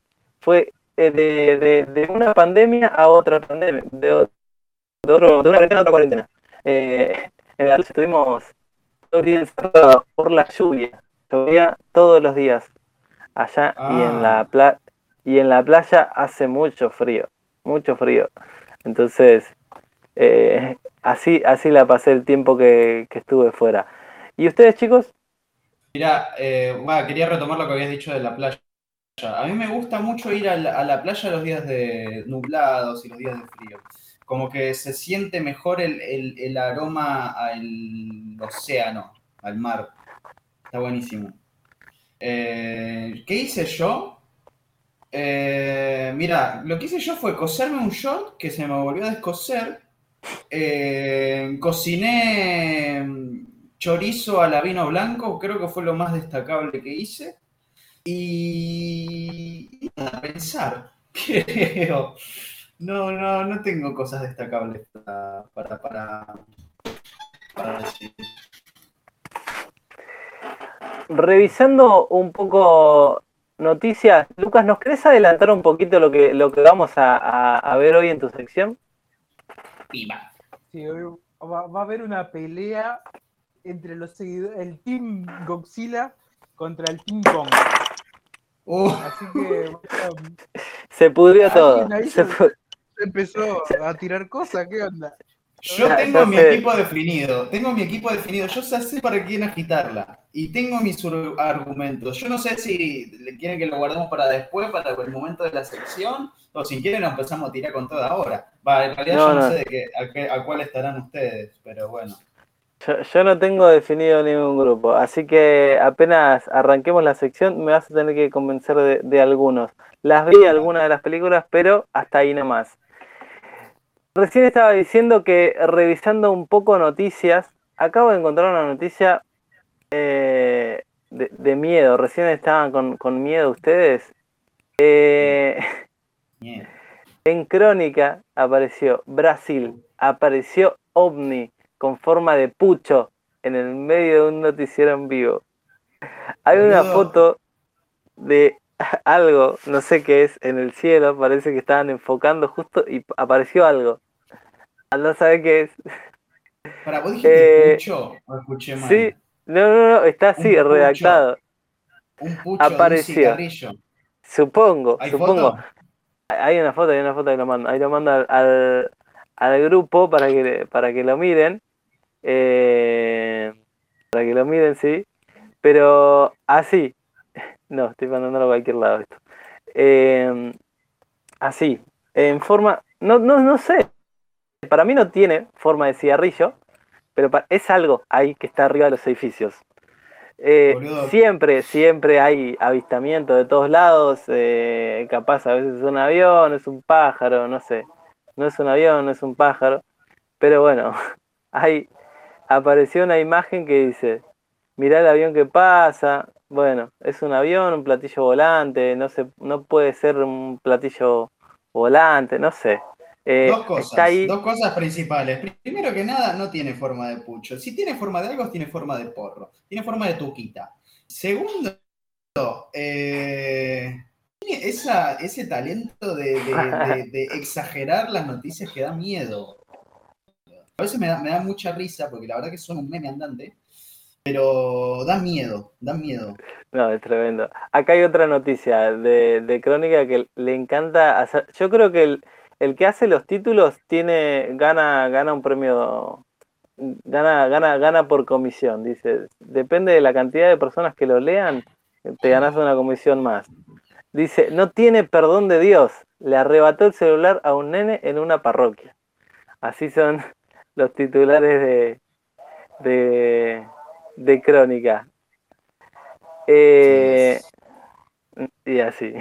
de una pandemia a otra pandemia, de una cuarentena a otra cuarentena. En la estuvimos todo el día encerrados por la lluvia. Llovía todos los días allá y en la playa hace mucho frío. Entonces, así la pasé el tiempo que estuve fuera. ¿Y ustedes, chicos? Mirá, quería retomar lo que habías dicho de la playa. A mí me gusta mucho ir a la playa los días de nublados y los días de frío. Como que se siente mejor el aroma al océano, al mar. Está buenísimo. ¿Qué hice yo? Mira, lo que hice yo fue coserme un short que se me volvió a descoser. Cociné chorizo a la vino blanco, creo que fue lo más destacable que hice. Y a pensar, creo. No tengo cosas destacables para para decir. Revisando un poco noticias, Lucas, ¿nos querés adelantar un poquito lo que vamos a ver hoy en tu sección? Viva. Sí, hoy va a haber una pelea entre los seguidores, el Team Godzilla contra el Team Kong. Así que Se pudrió todo. alguien ahí Se pu- empezó a tirar cosas, ¿qué onda? Yo Ya- tengo ya mi sé. equipo definido, yo sé para quién agitarla y tengo mis argumentos. Yo no sé si le quieren que lo guardemos para después, para el momento de la sección, o si quieren lo empezamos a tirar con toda ahora. Va, en realidad No, yo no no. sé a cuál estarán ustedes, pero bueno. Yo no tengo definido ningún grupo, así que apenas arranquemos la sección me vas a tener que convencer de algunos. Las vi algunas de las películas, pero hasta ahí nomás. Recién estaba diciendo que revisando un poco noticias, acabo de encontrar una noticia de miedo. Recién estaban con miedo ustedes. Bien. En Crónica apareció Brasil, apareció OVNI con forma de pucho en el medio de un noticiero en vivo. Hay una Boludo, foto de algo, no sé qué es, en el cielo, parece que estaban enfocando justo y apareció algo. No sabe qué es. para vos dijiste Eh, pucho o escuché sí, mal. no, está así, redactado. Un pucho de un Apareció, cigarrillo. supongo. ¿Hay foto? Hay una foto que lo mando. Ahí lo mando al grupo para que lo miren. Para que lo miren, sí. Pero así. No, estoy mandándolo a cualquier lado esto. Eh, Así. En forma. No sé. Para mí no tiene forma de cigarrillo. Pero es algo ahí que está arriba de los edificios. Boludo, Siempre hay avistamiento de todos lados. Capaz a veces es un avión, es un pájaro, no sé. No es un avión, no es un pájaro. Pero bueno, ahí apareció una imagen que dice, mirá el avión que pasa. Bueno, es un avión, un platillo volante, no sé, no puede ser un platillo volante, no sé. Está ahí. dos cosas principales. Primero que nada, no tiene forma de pucho. Si tiene forma de algo, tiene forma de porro. Tiene forma de tuquita. Segundo, tiene ese talento de exagerar las noticias que da miedo. A veces me da mucha risa, porque la verdad que son un meme andante, pero da miedo, da miedo. No, es tremendo. Acá hay otra noticia de Crónica que le encanta hacer. Yo creo que el que hace los títulos gana un premio, gana por comisión. Dice, depende de la cantidad de personas que lo lean, te ganas una comisión más. Dice, no tiene perdón de Dios. Le arrebató el celular a un nene en una parroquia. Así son los titulares de, de Crónica. Sí, Eh, y así.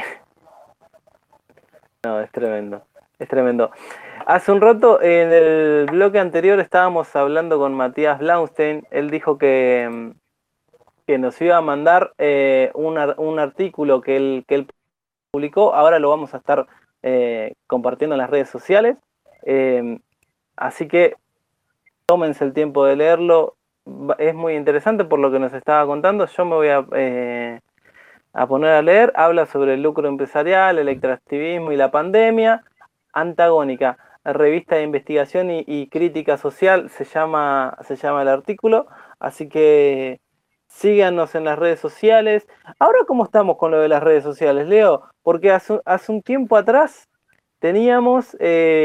No, es tremendo. Es tremendo. Hace un rato, en el bloque anterior, estábamos hablando con Matías Blaustein. Él dijo que nos iba a mandar un artículo que él publicó. Ahora lo vamos a estar compartiendo en las redes sociales. Así que tómense el tiempo de leerlo. Es muy interesante por lo que nos estaba contando. Yo me voy a poner a leer. Habla sobre el lucro empresarial, el extractivismo y la pandemia. Antagónica, revista de investigación y crítica social, se llama el artículo. Así que síganos en las redes sociales. Ahora, ¿cómo estamos con lo de las redes sociales, Leo? Porque hace un tiempo atrás teníamos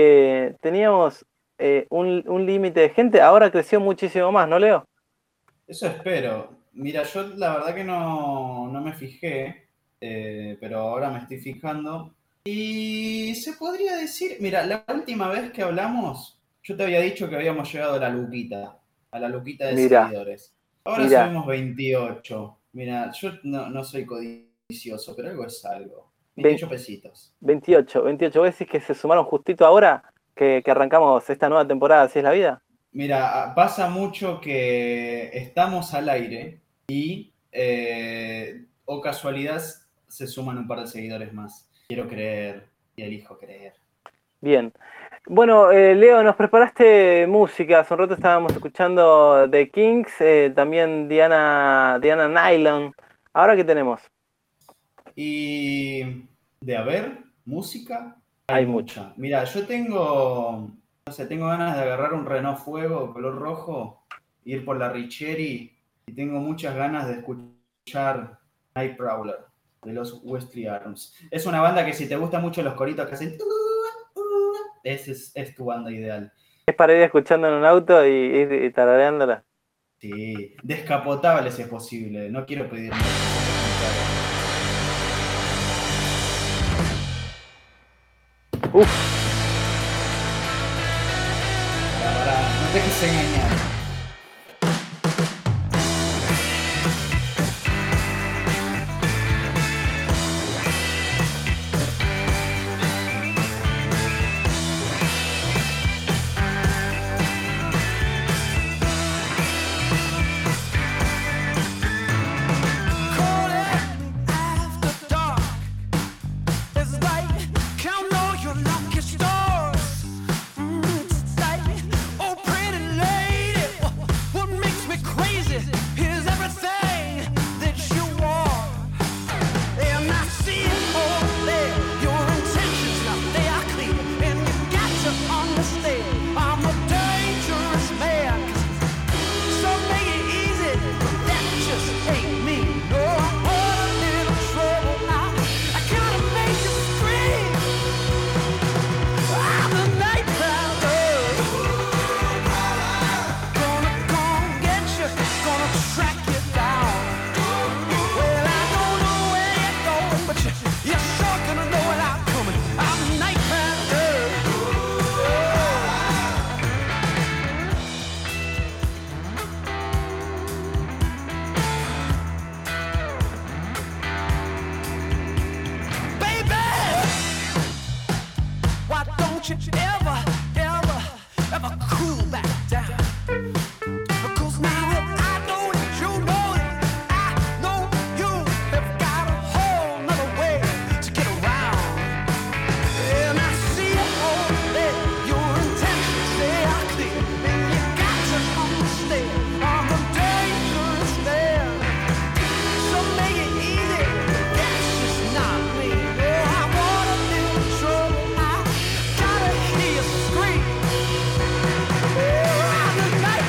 un límite de gente. Ahora creció muchísimo más, ¿no, Leo? eso espero. Mira, yo la verdad que no me fijé, pero ahora me estoy fijando. Y se podría decir, mira, la última vez que hablamos, yo te había dicho que habíamos llegado a la luquita de Mira, seguidores. Ahora mira. subimos 28. Mira, yo no soy codicioso, pero algo es algo. 28 pesitos. 28. ¿Vos decís que se sumaron justito ahora que arrancamos esta nueva temporada, así es la vida? Mira, pasa mucho que estamos al aire y, o casualidad, se suman un par de seguidores más. Quiero creer y elijo creer. Bien. Bueno, Leo, nos preparaste música. Hace un rato estábamos escuchando The Kings, también Diana Nylon. ¿Ahora qué tenemos? Y de haber música, Hay hay mucho. mucha. Mira, yo tengo, no sé, tengo ganas de agarrar un Renault Fuego color rojo, ir por la Richieri y tengo muchas ganas de escuchar Nightcrawler de los Wesley Arms. Es una banda que si te gustan mucho los coritos que hacen, es tu banda ideal. Es para ir escuchando en un auto y ir tarareándola. Sí, descapotables si es posible. No quiero pedir mucho. Uf, Pará, no te dejes engañar. After dark, it's like count all your lucky stars. It's like, oh pretty lady, what makes me crazy is everything that you are. And I see it all there. Your intentions now they are clear, and you got to understand I'm a dangerous man. So make it easy, that just ain't me. No, I'm all a little trouble. I gotta make you scream. I'm the night prowler. Gonna get you, gonna track you down. Well, I don't know where you're going, but you're sure gonna know when I'm coming. I'm the night prowler. Baby, why don't you ever cool back down? Because now that I know that you know that I know you have got a whole nother way to get around. And I see it all there. Your intentions, they are clear. And you got to understand I'm a dangerous man. So make it easy, that's just not me. Oh, I want a little trouble, I gotta hear you scream. Oh, I'm the night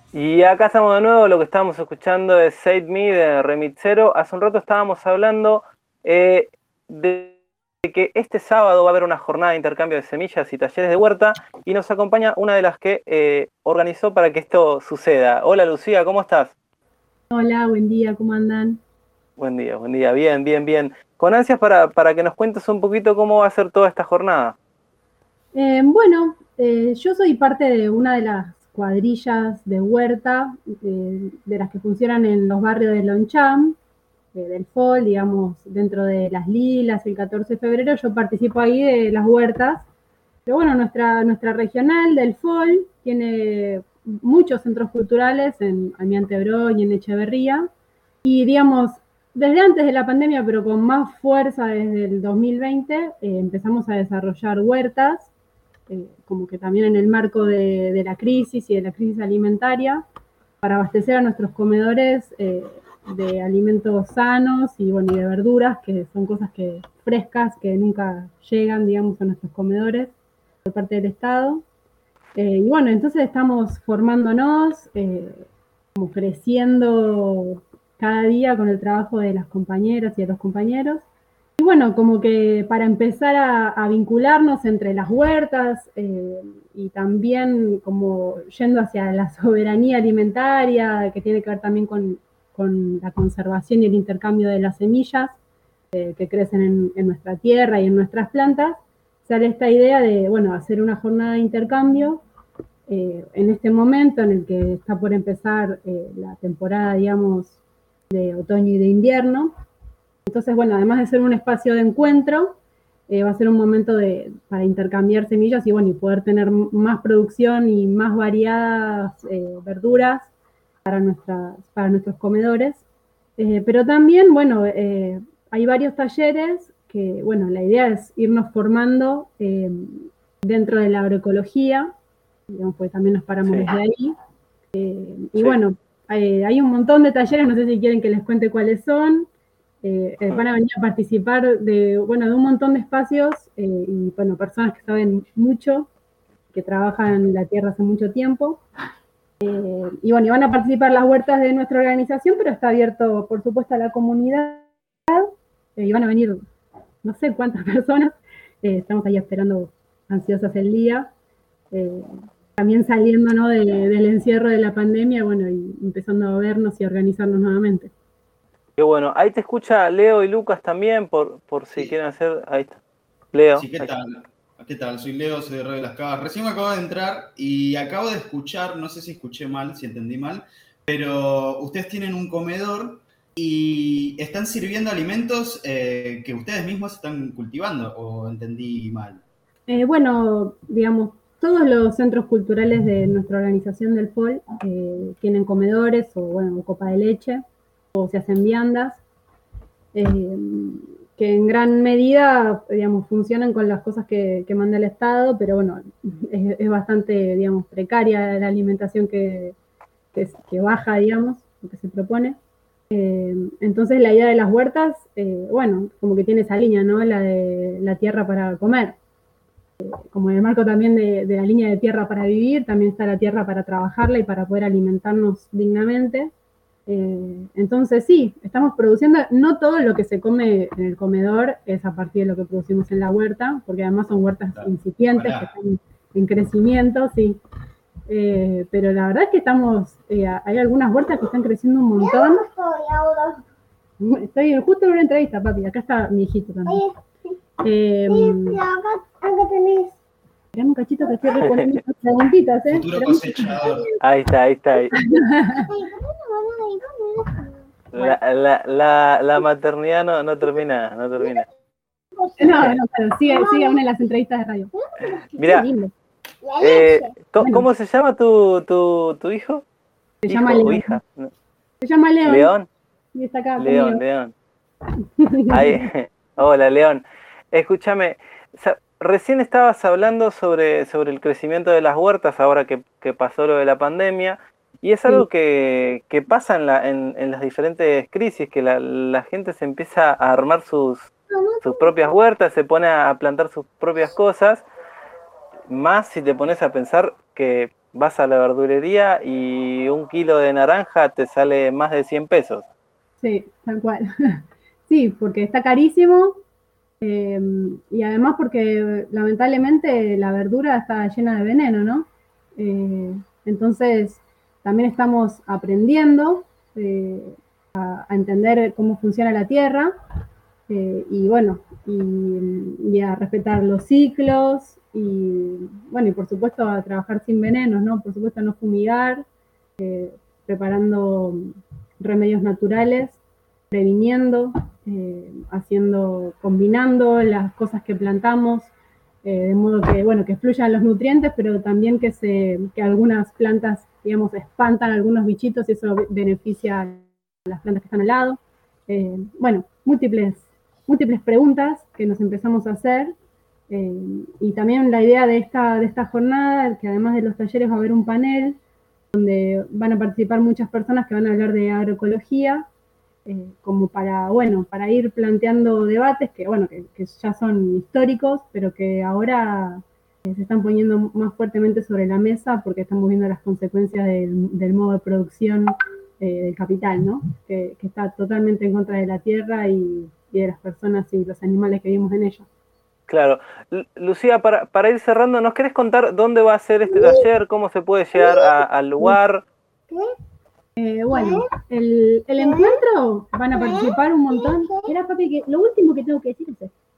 Y acá estamos de nuevo, lo que estábamos escuchando es Save Me de Remixero. Hace un rato estábamos hablando de que este sábado va a haber una jornada de intercambio de semillas y talleres de huerta y nos acompaña una de las que organizó para que esto suceda. Hola Lucía, ¿cómo estás? Hola, buen día, ¿cómo andan? Buen día, bien, bien, bien. Con ansias para que nos cuentes un poquito cómo va a ser toda esta jornada. Yo soy parte de una de las cuadrillas de huerta, de las que funcionan en los barrios de Longchamp, del FOL, digamos, dentro de las Lilas, el 14 de febrero, yo participo ahí de las huertas. Pero bueno, nuestra regional del FOL tiene muchos centros culturales en Almirante Brown y en Echeverría. Y digamos, desde antes de la pandemia, pero con más fuerza desde el 2020, empezamos a desarrollar huertas, como que también en el marco de la crisis y de la crisis alimentaria, para abastecer a nuestros comedores de alimentos sanos y, bueno, y de verduras, que son cosas frescas que nunca llegan, digamos, a nuestros comedores por parte del Estado. Y bueno, entonces estamos formándonos, como creciendo cada día con el trabajo de las compañeras y de los compañeros. Y bueno, como que para empezar a vincularnos entre las huertas y también como yendo hacia la soberanía alimentaria, que tiene que ver también con la conservación y el intercambio de las semillas que crecen en nuestra tierra y en nuestras plantas, sale esta idea de, bueno, hacer una jornada de intercambio en este momento en el que está por empezar la temporada, digamos, de otoño y de invierno. Entonces, bueno, además de ser un espacio de encuentro, va a ser un momento para intercambiar semillas y, bueno, y poder tener más producción y más variadas verduras para nuestros comedores. Pero también, bueno, hay varios talleres que, bueno, la idea es irnos formando dentro de la agroecología, digamos, pues también nos paramos Sí. desde ahí. Y Sí. bueno, hay un montón de talleres, no sé si quieren que les cuente cuáles son. Van a venir a participar de un montón de espacios y, bueno, personas que saben mucho, que trabajan la tierra hace mucho tiempo. Y bueno, y van a participar las huertas de nuestra organización, pero está abierto, por supuesto, a la comunidad. Y van a venir no sé cuántas personas. Estamos ahí esperando ansiosas el día. También saliendo, ¿no?, del encierro de la pandemia, bueno, y empezando a vernos y a organizarnos nuevamente. Qué bueno, ahí te escucha Leo y Lucas también, por si Sí. quieren hacer, ahí está. Leo. Sí, ¿qué ahí. tal? ¿Qué tal? Soy Leo, soy de Radio Las Cavas. Recién me acabo de entrar y acabo de escuchar, no sé si escuché mal, si entendí mal, pero ustedes tienen un comedor y están sirviendo alimentos que ustedes mismos están cultivando, ¿o entendí mal? Bueno, digamos, todos los centros culturales de nuestra organización del FOL tienen comedores o, bueno, copa de leche, o se hacen viandas, que en gran medida, digamos, funcionan con las cosas que manda el Estado, pero bueno, es bastante, digamos, precaria la alimentación que baja, digamos, lo que se propone. Entonces la idea de las huertas, bueno, como que tiene esa línea, ¿no? La de la tierra para comer. Como en el marco también de la línea de tierra para vivir, también está la tierra para trabajarla y para poder alimentarnos dignamente. Entonces sí, estamos produciendo, no todo lo que se come en el comedor es a partir de lo que producimos en la huerta, porque además son huertas incipientes que están en crecimiento, sí. Pero la verdad es que hay algunas huertas que están creciendo un montón. Estoy justo en una entrevista, papi, acá está mi hijito también. Acá tenés. Esperame un cachito que estoy respondiendo unas preguntitas, Futuro cosechador. Ahí está. Ay, ¿por qué no van a ir? La maternidad no termina. No, pero sigue una de las entrevistas de radio. Mirá, Qué lindo. La leche. ¿cómo se llama tu hijo? Se ¿Hijo llama o León. hija? No. Se llama León. ¿León? Y está acá León. Ahí. Hola, León. Escúchame, recién estabas hablando sobre el crecimiento de las huertas ahora que pasó lo de la pandemia, y es algo que pasa en las diferentes crisis, que la gente se empieza a armar sus propias huertas, se pone a plantar sus propias cosas, más si te pones a pensar que vas a la verdulería y 1 kilo de naranja te sale más de 100 pesos. Sí, tal cual. Sí, porque está carísimo y además porque lamentablemente la verdura está llena de veneno, ¿no? Entonces también estamos aprendiendo a entender cómo funciona la tierra y bueno, y a respetar los ciclos y bueno, y por supuesto a trabajar sin venenos, ¿no? Por supuesto no fumigar, preparando remedios naturales, previniendo, combinando las cosas que plantamos, de modo que, bueno, que fluyan los nutrientes, pero también que algunas plantas, digamos, espantan a algunos bichitos y eso beneficia a las plantas que están al lado. Bueno, múltiples preguntas que nos empezamos a hacer. Y también la idea de esta jornada, que además de los talleres va a haber un panel donde van a participar muchas personas que van a hablar de agroecología, como para ir planteando debates que ya son históricos, pero que ahora se están poniendo más fuertemente sobre la mesa porque estamos viendo las consecuencias del modo de producción del capital, ¿no? Que está totalmente en contra de la tierra y de las personas y los animales que vivimos en ella. Claro. Lucía, para ir cerrando, ¿nos querés contar dónde va a ser este taller? ¿Cómo se puede llegar al lugar? Bueno, el encuentro van a participar un montón. Era, papi, que lo último que tengo que decir es esto.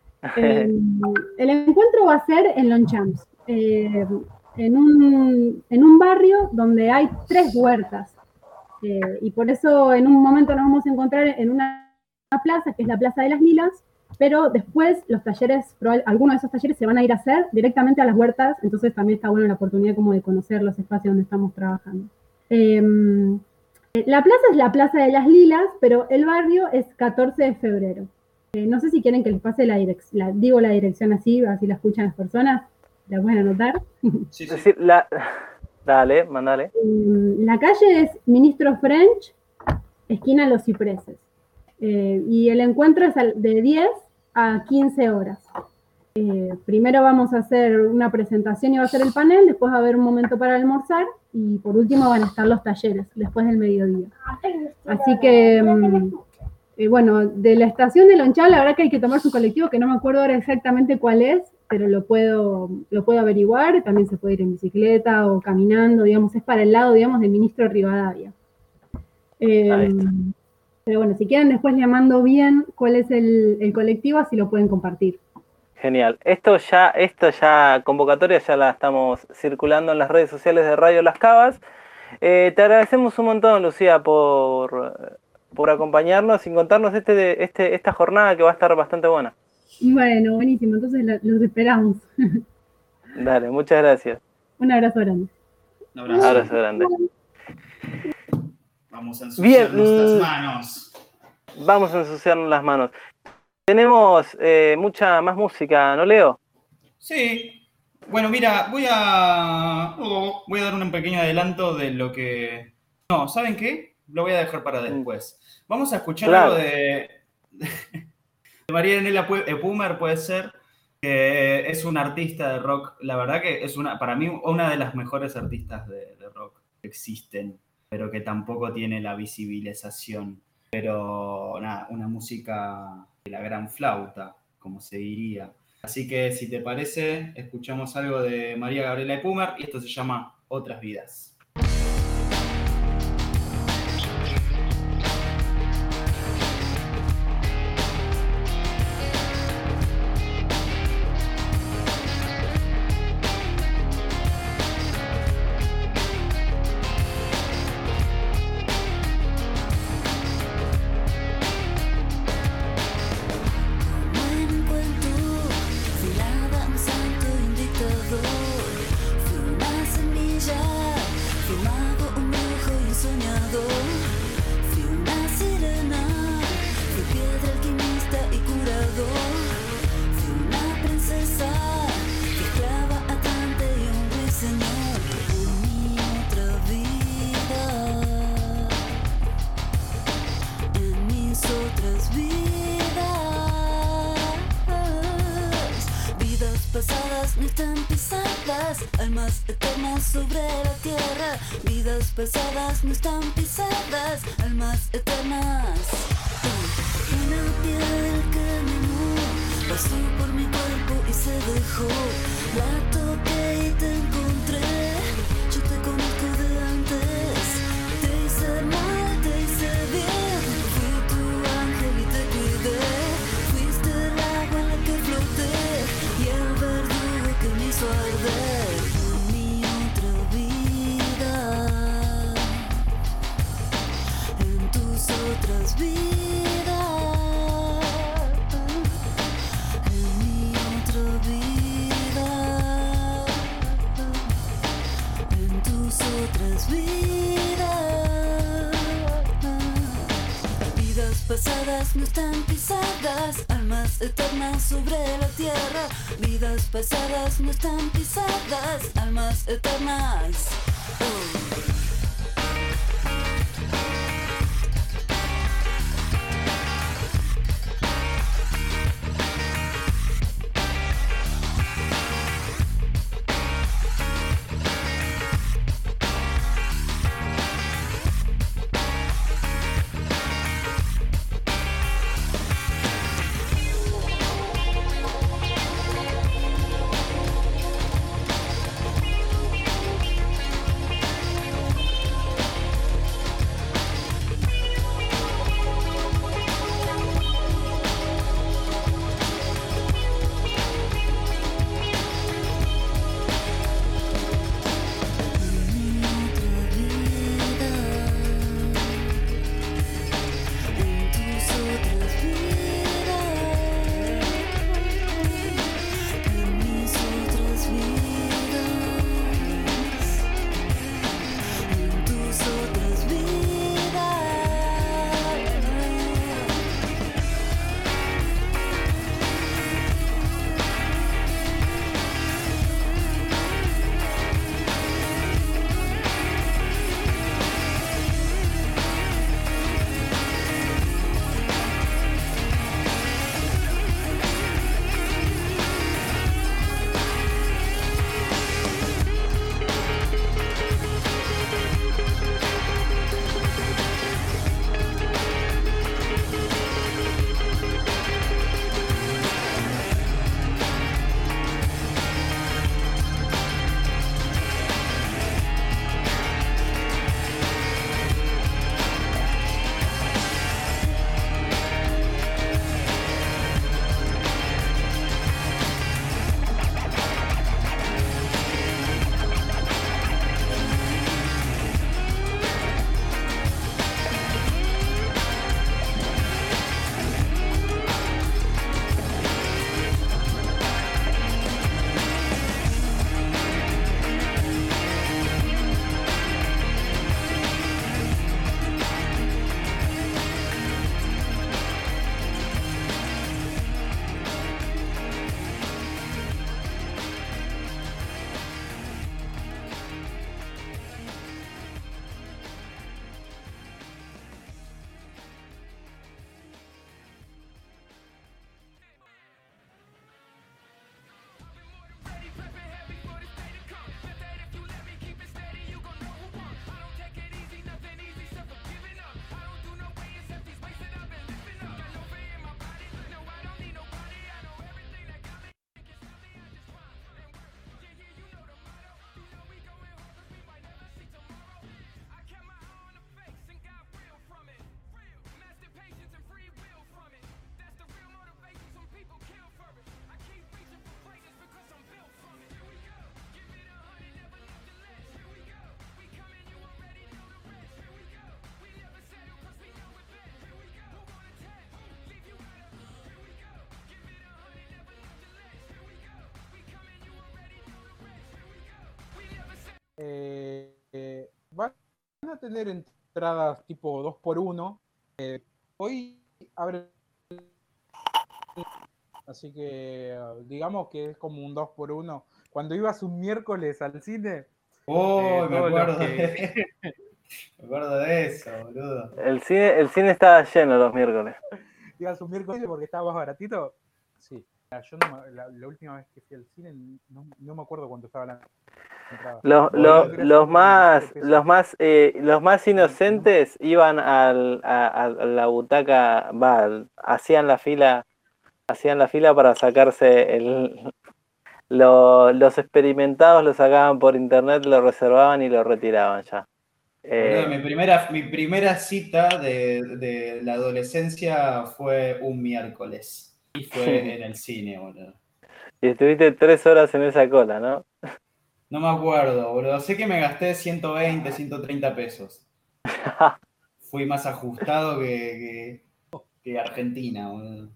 El encuentro va a ser en Longchamps, en un barrio donde hay 3 huertas. Y por eso en un momento nos vamos a encontrar en una plaza, que es la Plaza de las Lilas, pero después los talleres, algunos de esos talleres se van a ir a hacer directamente a las huertas, entonces también está bueno la oportunidad como de conocer los espacios donde estamos trabajando. La plaza es la Plaza de las Lilas, pero el barrio es 14 de febrero. No sé si quieren que les pase la dirección así la escuchan las personas, la pueden anotar. Sí, Es sí. decir, dale, mandale. La calle es Ministro French, esquina Los Cipreses. Y el encuentro es de 10 a 15 horas. Primero vamos a hacer una presentación y va a ser el panel, después va a haber un momento para almorzar y por último van a estar los talleres, después del mediodía. Así que, bueno, de la estación de Lonchal, la verdad que hay que tomar su colectivo, que no me acuerdo ahora exactamente cuál es, pero lo puedo averiguar, también se puede ir en bicicleta o caminando, digamos, es para el lado, digamos, del Ministro Rivadavia. Pero bueno, si quieren después le mando bien cuál es el colectivo, así lo pueden compartir. Genial. Esto ya, convocatoria ya la estamos circulando en las redes sociales de Radio Las Cavas. Te agradecemos un montón, Lucía, por acompañarnos y contarnos esta jornada que va a estar bastante buena. Bueno, buenísimo, entonces los esperamos. Dale, muchas gracias. Un abrazo grande. Un Un abrazo grande. Vamos a ensuciarnos las manos. Vamos a ensuciarnos las manos. Tenemos mucha más música, ¿no, Leo? Sí. Bueno, mira, voy a dar un pequeño adelanto de lo que... No, ¿saben qué? Lo voy a dejar para después. Vamos a escuchar algo de Marianela Epumer, puede ser, que es una artista de rock. La verdad que es para mí una de las mejores artistas de rock que existen, pero que tampoco tiene la visibilización. Pero nada, una música de la gran flauta, como se diría. Así que si te parece, escuchamos algo de María Gabriela Epumer y esto se llama Otras Vidas. Fui una semilla almas eternas sobre la tierra, vidas pasadas no están pisadas, almas eternas. Una piel que me amó, pasó por mi cuerpo y se dejó, la toqué y te encontré, yo te conozco de antes, te hice mal, te hice bien, fui tu ángel y te cuidé, fuiste el agua en la que floté y el verdugo que me hizo arder en mi otra vida, en tus otras vidas, en mi otra vida, en tus otras vidas. Vidas pasadas no están pisadas, almas eternas sobre la tierra, vidas pasadas no están pisadas, almas eternas. Van a tener entradas tipo 2x1. Hoy abren, así que digamos que es como un 2x1. Cuando ibas un miércoles al cine, Oh, me todos los acuerdo. que Me acuerdo de eso, boludo. El cine estaba lleno los miércoles. ibas un miércoles porque estaba más baratito, sí, Yo no la última vez que fui al cine no me acuerdo cuánto estaba la entrada. Los, Creo los, que era los 127 más, pesos. los más inocentes iban a la butaca, hacían la fila para sacarse los experimentados lo sacaban por internet, lo reservaban y lo retiraban ya. Boludo, mi primera cita de la adolescencia fue un miércoles. Y fue en el cine, boludo. Y estuviste 3 horas en esa cola, ¿no? No me acuerdo, boludo. Sé que me gasté 120, 130 pesos. Fui más ajustado que Argentina, boludo.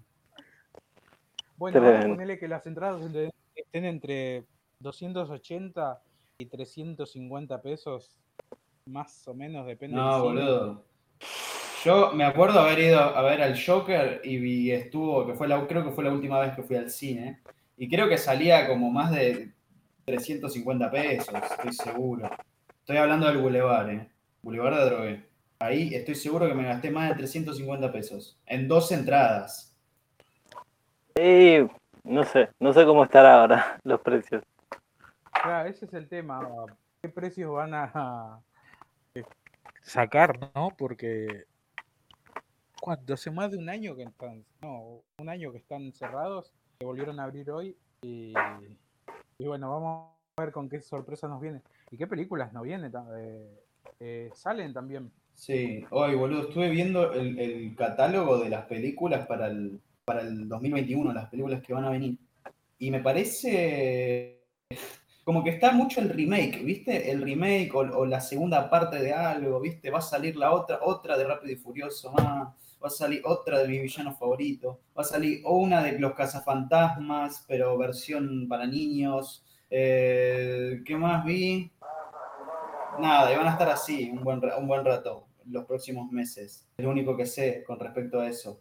Bueno, ahora Tremendo. ponele que las entradas estén entre 280 y 350 pesos, más o menos, depende del No, cine. boludo. Yo me acuerdo haber ido a ver al Joker y estuvo, creo que fue la última vez que fui al cine. Y creo que salía como más de 350 pesos, estoy seguro. Estoy hablando del Boulevard, Boulevard de Drogué. Ahí estoy seguro que me gasté más de 350 pesos. En 2 entradas. Y no sé cómo estará ahora los precios. Claro, ese es el tema. ¿Qué precios van a sacar, no? Porque ¿cuánto? Hace más de un año que están, no, un año que están cerrados, que volvieron a abrir hoy y bueno, vamos a ver con qué sorpresa nos viene. ¿Y qué películas nos vienen? Salen también. Sí, hoy, boludo, estuve viendo el catálogo de las películas para el 2021, las películas que van a venir. Y me parece como que está mucho el remake, ¿viste? El remake o la segunda parte de algo, ¿viste? Va a salir la otra de Rápido y Furioso más, va a salir otra de mi villano favorito, va a salir una de Los Cazafantasmas, pero versión para niños. ¿Qué más vi? Nada, y van a estar así un buen rato, los próximos meses. Es lo único que sé con respecto a eso.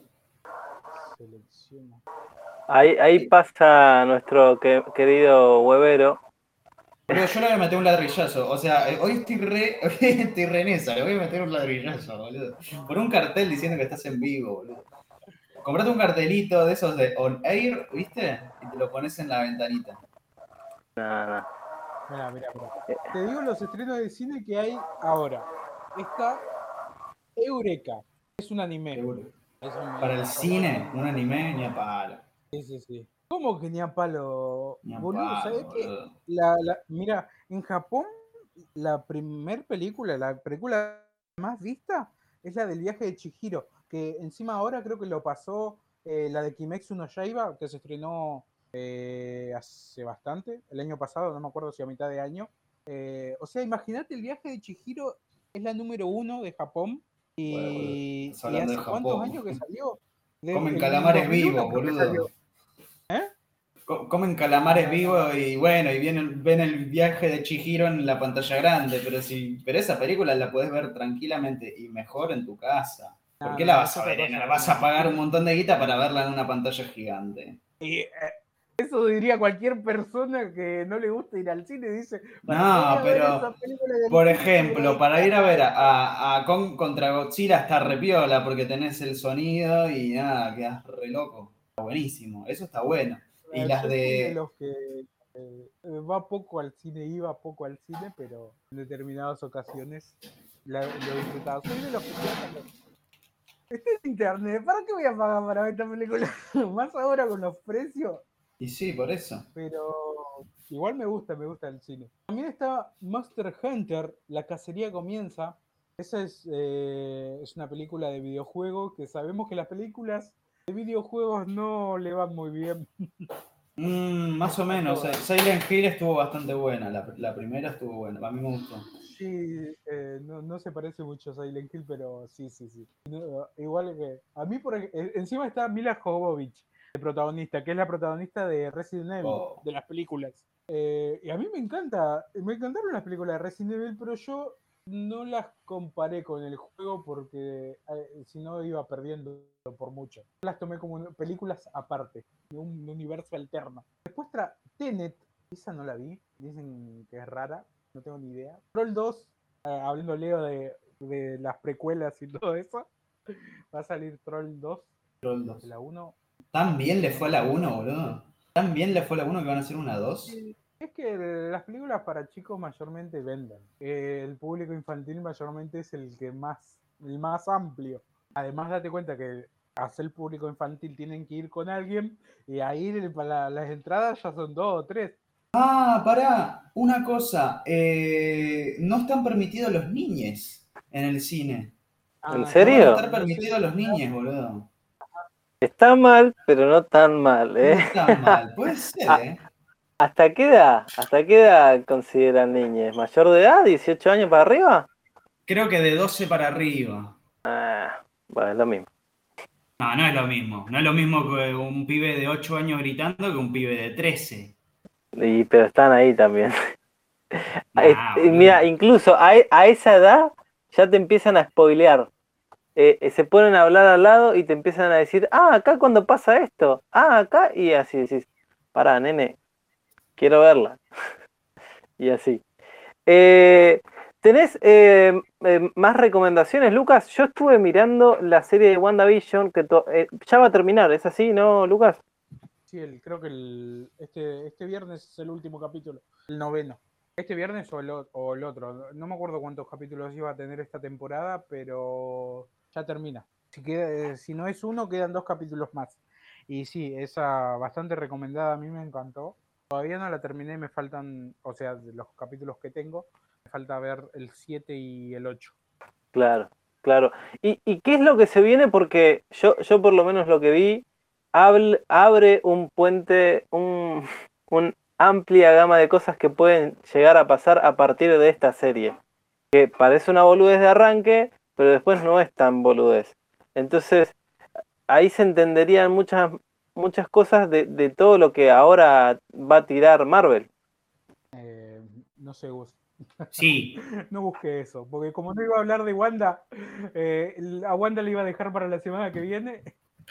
Selecciono. Ahí pasa nuestro querido Huevero. Boludo, yo le voy a meter un ladrillazo. O sea, hoy estoy re en esa. Le voy a meter un ladrillazo, boludo. Por un cartel diciendo que estás en vivo, boludo. Comprate un cartelito de esos de On Air, ¿viste? Y te lo pones en la ventanita. No. Mira. Te digo los estrenos de cine que hay ahora. Está Eureka. Es un anime. Seguro. Es un Para el anime. cine, un anime, ni a palo. Sí. ¿Cómo que ni a palo? Ni a Boludo, ¿sabés palo, qué? boludo. Mira, en Japón, la película más vista es la del viaje de Chihiro, que encima ahora creo que lo pasó la de Kimetsu no Yaiba, que se estrenó hace bastante, el año pasado, no me acuerdo si a mitad de año. O sea, imagínate, el viaje de Chihiro es la número 1 de Japón Bueno, boludo, y estás hablando de ¿hace cuántos Japón. años que salió? Comen En calamares 2001 vivos, creo que salió. boludo. Comen calamares vivos y bueno, y ven el viaje de Chihiro en la pantalla grande, pero esa película la podés ver tranquilamente y mejor en tu casa. ¿Por qué la vas Es a otra ver? cosa. La vas a pagar un montón de guita para verla en una pantalla gigante. Y, eso diría cualquier persona que no le gusta ir al cine. Dice, ¿para qué voy No, a ver esa pero película del por cine si me voy ejemplo, en para ir a casa? ver a Kong contra Godzilla está re piola porque tenés el sonido y nada, quedás re loco. Está buenísimo, eso está bueno. Y las Yo soy de de... los que va poco al cine, iba poco al cine, pero en determinadas ocasiones lo disfrutaba. Soy de los que está en internet, ¿para qué voy a pagar para ver esta película? Más ahora con los precios. Y sí, por eso. Pero igual me gusta el cine. También está Monster Hunter, La cacería comienza. Esa es una película de videojuego que sabemos que las películas de videojuegos no le van muy bien. Más o menos. Silent Hill estuvo bastante buena. La primera estuvo buena. A mí me gustó. Sí, no se parece mucho a Silent Hill, pero sí. Igual que... A mí, encima está Mila Jovovich, el protagonista, que es la protagonista de Resident Evil, Oh. de las películas. Y a mí me encantaron las películas de Resident Evil, pero yo no las comparé con el juego porque si no iba perdiendo por mucho. Las tomé como películas aparte, de un universo alterno. Después Tenet, esa no la vi, dicen que es rara, no tengo ni idea. Troll 2, hablando Leo de las precuelas y todo eso, va a salir Troll 2, Troll 2. la 1 Tan bien le fue a la 1, boludo. Tan bien le fue a la 1 que van a hacer una 2. Es que las películas para chicos mayormente venden. El público infantil mayormente es el más amplio. Además, date cuenta que hacer el público infantil tienen que ir con alguien y ahí para las entradas ya son 2 o 3. Ah, pará, una cosa. No están permitidos los niñes en el cine. ¿En No van a serio? estar permitidos los niñes, boludo. Está mal, pero no tan mal, No ¿eh? está mal, puede ser, ¿eh? ¿Hasta qué edad? ¿Hasta qué edad consideran niñes? ¿Mayor de edad? ¿18 años para arriba? Creo que de 12 para arriba. Bueno, es lo mismo. No, no es lo mismo. No es lo mismo que un pibe de 8 años gritando que un pibe de 13. Pero están ahí también. Nah, Mira, boludo. incluso a esa edad ya te empiezan a spoilear. Se ponen a hablar al lado y te empiezan a decir, acá cuando pasa esto, acá, y así decís, pará, nene, quiero verla. Y así. ¿Tenés más recomendaciones, Lucas? Yo estuve mirando la serie de WandaVision, que ya va a terminar, ¿es así, no, Lucas? Sí, creo que este viernes es el último capítulo, el 9º. Este viernes o el otro. No me acuerdo cuántos capítulos iba a tener esta temporada, pero ya termina. Si no es uno, quedan 2 capítulos más. Y sí, esa bastante recomendada, a mí me encantó. Todavía no la terminé, me faltan, o sea, de los capítulos que tengo, me falta ver el 7 y el 8. Claro, claro. ¿Y qué es lo que se viene? Porque yo por lo menos lo que vi, abre un puente, un amplia gama de cosas que pueden llegar a pasar a partir de esta serie. Que parece una boludez de arranque, pero después no es tan boludez. Entonces, ahí se entenderían muchas cosas de todo lo que ahora va a tirar Marvel. No sé, Gus. Sí. No busqué eso, porque como no iba a hablar de Wanda, a Wanda le iba a dejar para la semana que viene.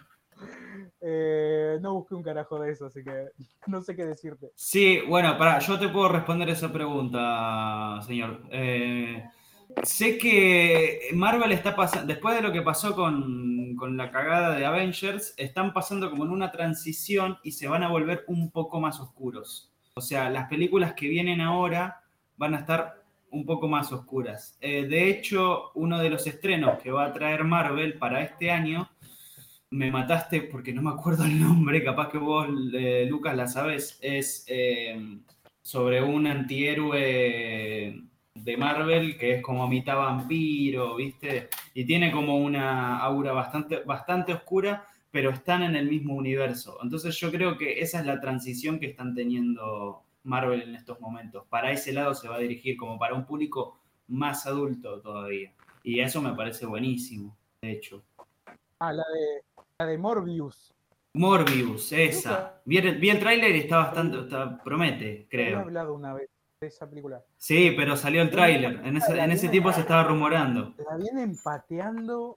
No busqué un carajo de eso, así que no sé qué decirte. Sí, bueno, pará, yo te puedo responder esa pregunta, señor. Sé que Marvel está pasando, después de lo que pasó con la cagada de Avengers, están pasando como en una transición y se van a volver un poco más oscuros. O sea, las películas que vienen ahora van a estar un poco más oscuras. De hecho, uno de los estrenos que va a traer Marvel para este año, me mataste porque no me acuerdo el nombre, capaz que vos, Lucas, la sabés, es sobre un antihéroe de Marvel que es como mitad vampiro, ¿viste? Y tiene como una aura bastante oscura, pero están en el mismo universo. Entonces yo creo que esa es la transición que están teniendo Marvel en estos momentos. Para ese lado se va a dirigir, como para un público más adulto todavía. Y eso me parece buenísimo, de hecho. La de Morbius. Morbius, esa. Vi el tráiler y promete, He creo. hablado una vez de esa película. Sí, pero salió el tráiler. En ese tiempo se estaba rumorando. La vienen pateando.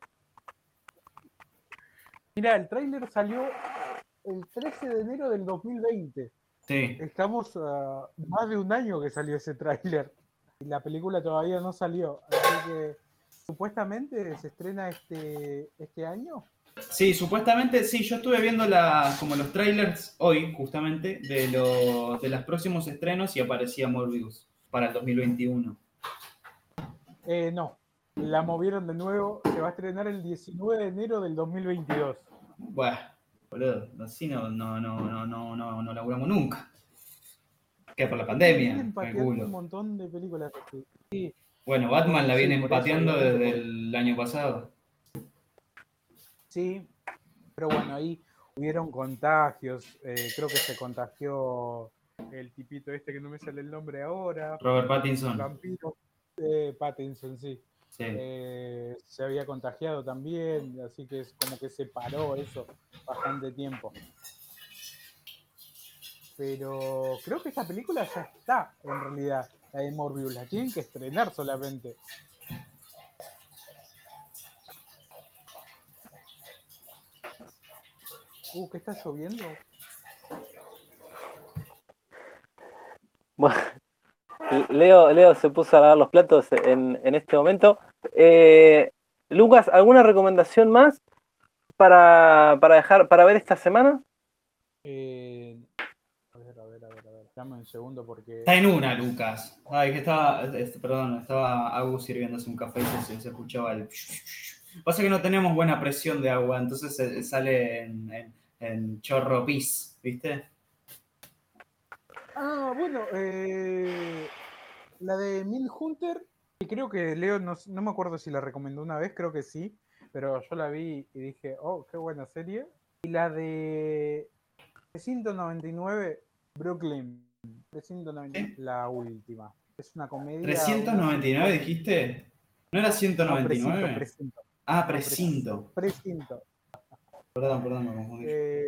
Mira, el tráiler salió el 13 de enero del 2020. Sí. Estamos a más de un año que salió ese tráiler. Y la película todavía no salió. Así que supuestamente se estrena este año. Sí, supuestamente, sí, yo estuve viendo como los trailers hoy, justamente, de los próximos estrenos y aparecía Morbius para el 2021. No, la movieron de nuevo. Se va a estrenar el 19 de enero del 2022. Bueno, boludo, así no laburamos nunca. Que por la pandemia, Vienen el pateando culo. un montón de películas. Sí. Bueno, Batman la Sí, vienen por eso, pateando obviamente, desde el año pasado. Sí, pero bueno, ahí hubieron contagios. Creo que se contagió el tipito este que no me sale el nombre ahora. Robert El Pattinson. vampiro. Pattinson, sí. Sí. Se había contagiado también, así que es como que se paró eso bastante tiempo. Pero creo que esta película ya está, en realidad, la de Morbius. La tienen que estrenar solamente. ¿Qué está lloviendo? Bueno, Leo se puso a lavar los platos en este momento. Lucas, ¿alguna recomendación más? para ver esta semana? A ver. Dame un segundo porque. Está en una, Lucas. Ay, que estaba Agus sirviéndose un café y se escuchaba el... Pasa que no tenemos buena presión de agua, entonces sale en chorro pis, ¿viste? Ah, bueno, la de Mill Hunter, y creo que Leo, no me acuerdo si la recomendó una vez, creo que sí, pero yo la vi y dije, oh, qué buena serie. Y la de 399, Brooklyn, 399, la última. Es una comedia. ¿399 dijiste? ¿No era 199? No, Precinto. Ah, Precinto. Precinto. Perdón, me confundí.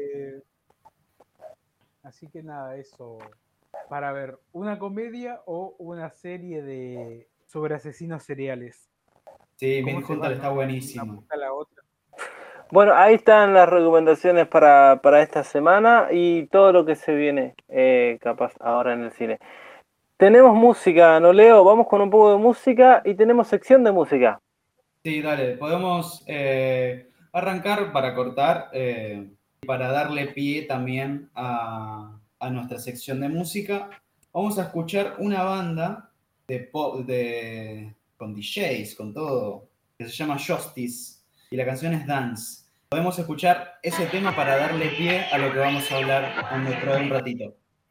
Así que nada, eso. Para ver, una comedia o una serie sobre asesinos seriales. Sí, ¿Cómo Mill se Hunter va, está no? buenísimo. Una punta a la otra. Bueno, ahí están las recomendaciones para esta semana y todo lo que se viene capaz ahora en el cine. Tenemos música, ¿no, Leo? Vamos con un poco de música y tenemos sección de música. Sí, dale, podemos arrancar para cortar, para darle pie también a nuestra sección de música. Vamos a escuchar una banda de pop, con DJs, con todo, que se llama Justice, y la canción es Dance. Podemos escuchar ese tema para darle pie a lo que vamos a hablar dentro de un ratito.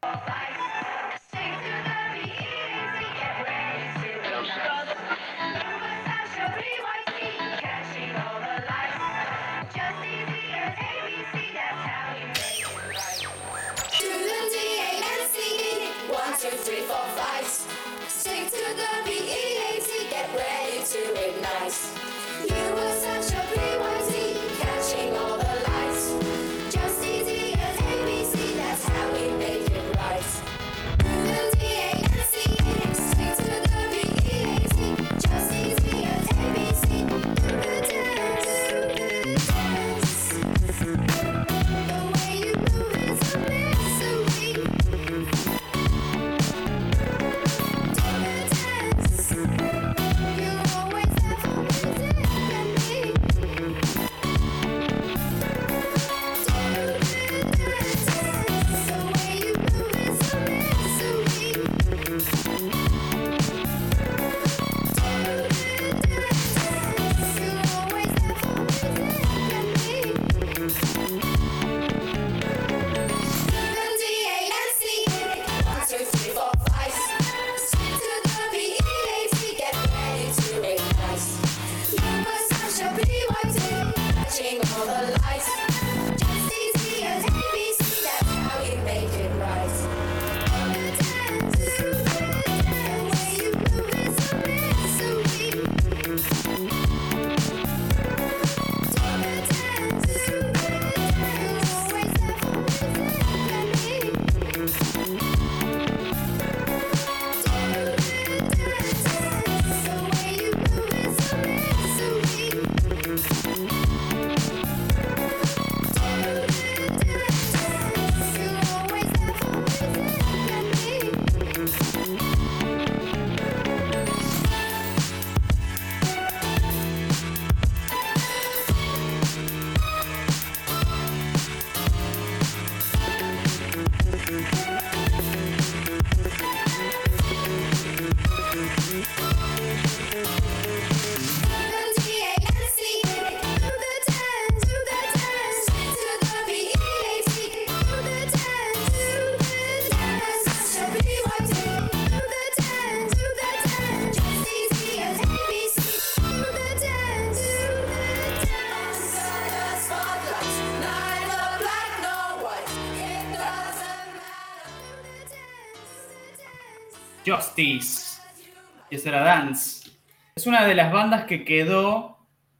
Stick to the BEAT, get ready to ignite. You were such a PYT, catching all the lights. Just easy as ABC, that's how we make it right. The DANC, stick to the BEAT, just easy as ABC. Do the dance. The way you move is a mystery. Justice, y eso era Dance. Es una de las bandas que quedó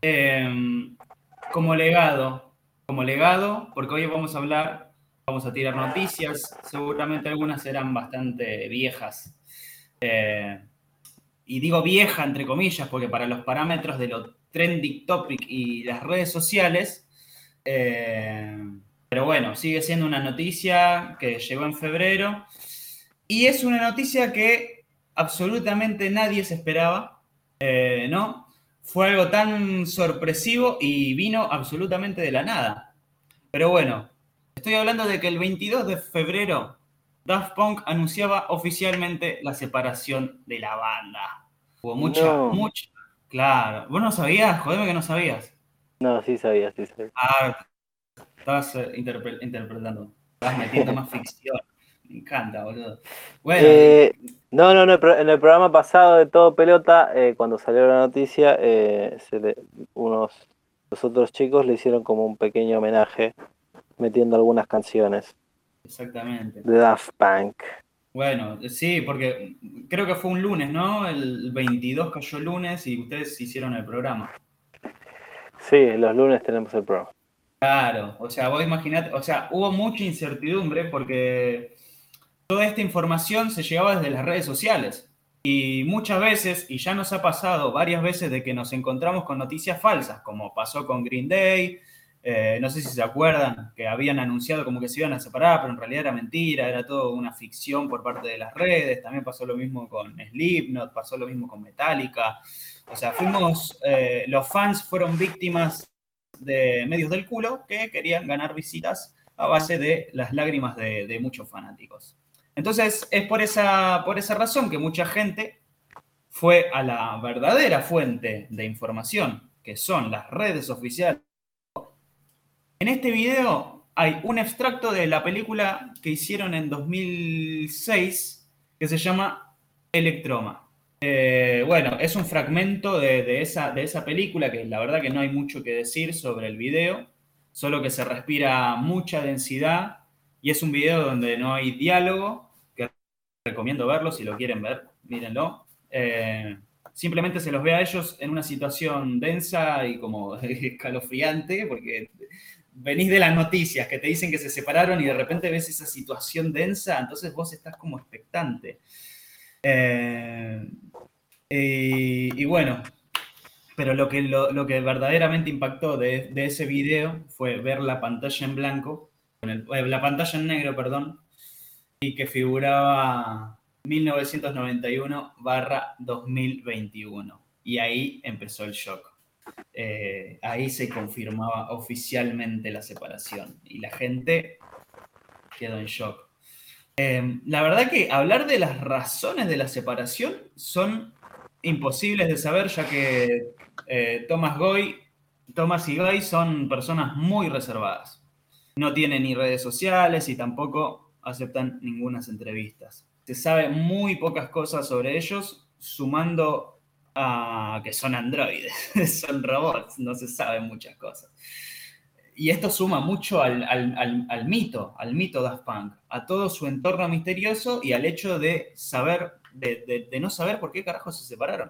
como legado, porque hoy vamos a tirar noticias, seguramente algunas serán bastante viejas. Y digo vieja entre comillas, porque para los parámetros de lo trending topic y las redes sociales, pero bueno, sigue siendo una noticia que llegó en febrero. Y es una noticia que absolutamente nadie se esperaba, ¿no? fue algo tan sorpresivo y vino absolutamente de la nada. Pero bueno, estoy hablando de que el 22 de febrero Daft Punk anunciaba oficialmente la separación de la banda. Hubo No. mucha... Claro. ¿Vos no sabías? Jodeme que no sabías. No, sí sabía, sí sabía. Ah, estabas interpretando. Estabas metiendo más ficción. Me encanta, boludo. Bueno, No, en el programa pasado de Todo Pelota, cuando salió la noticia, los otros chicos le hicieron como un pequeño homenaje, metiendo algunas canciones exactamente. de Daft Punk. Bueno, sí, porque creo que fue un lunes, ¿no? El 22 cayó lunes y ustedes hicieron el programa. Sí, los lunes tenemos el programa. Claro, o sea, vos imaginate, o sea, hubo mucha incertidumbre porque toda esta información se llegaba desde las redes sociales. Y muchas veces, y ya nos ha pasado varias veces de que nos encontramos con noticias falsas, como pasó con Green Day, no sé si se acuerdan, que habían anunciado como que se iban a separar, pero en realidad era mentira, era todo una ficción por parte de las redes. También pasó lo mismo con Slipknot, pasó lo mismo con Metallica. O sea, los fans fueron víctimas de medios del culo que querían ganar visitas a base de las lágrimas de muchos fanáticos. Entonces, es por esa razón que mucha gente fue a la verdadera fuente de información, que son las redes oficiales. En este video hay un extracto de la película que hicieron en 2006 que se llama Electroma. Bueno, es un fragmento de esa película que la verdad que no hay mucho que decir sobre el video, solo que se respira mucha densidad y es un video donde no hay diálogo, que recomiendo verlo si lo quieren ver, mírenlo. Simplemente se los ve a ellos en una situación densa y como escalofriante, porque venís de las noticias que te dicen que se separaron y de repente ves esa situación densa, entonces vos estás como expectante. Y bueno, pero lo que verdaderamente impactó de ese video fue ver la pantalla en blanco, la pantalla en negro, perdón, y que figuraba 1991/2021. Y ahí empezó el shock. Ahí se confirmaba oficialmente la separación y la gente quedó en shock. La verdad que hablar de las razones de la separación son imposibles de saber, ya que Thomas y Guy son personas muy reservadas. No tienen ni redes sociales y tampoco aceptan ninguna entrevistas. Se sabe muy pocas cosas sobre ellos, sumando a que son androides, son robots, no se saben muchas cosas. Y esto suma mucho al mito Daft Punk, a todo su entorno misterioso y al hecho de saber, de no saber por qué carajo se separaron.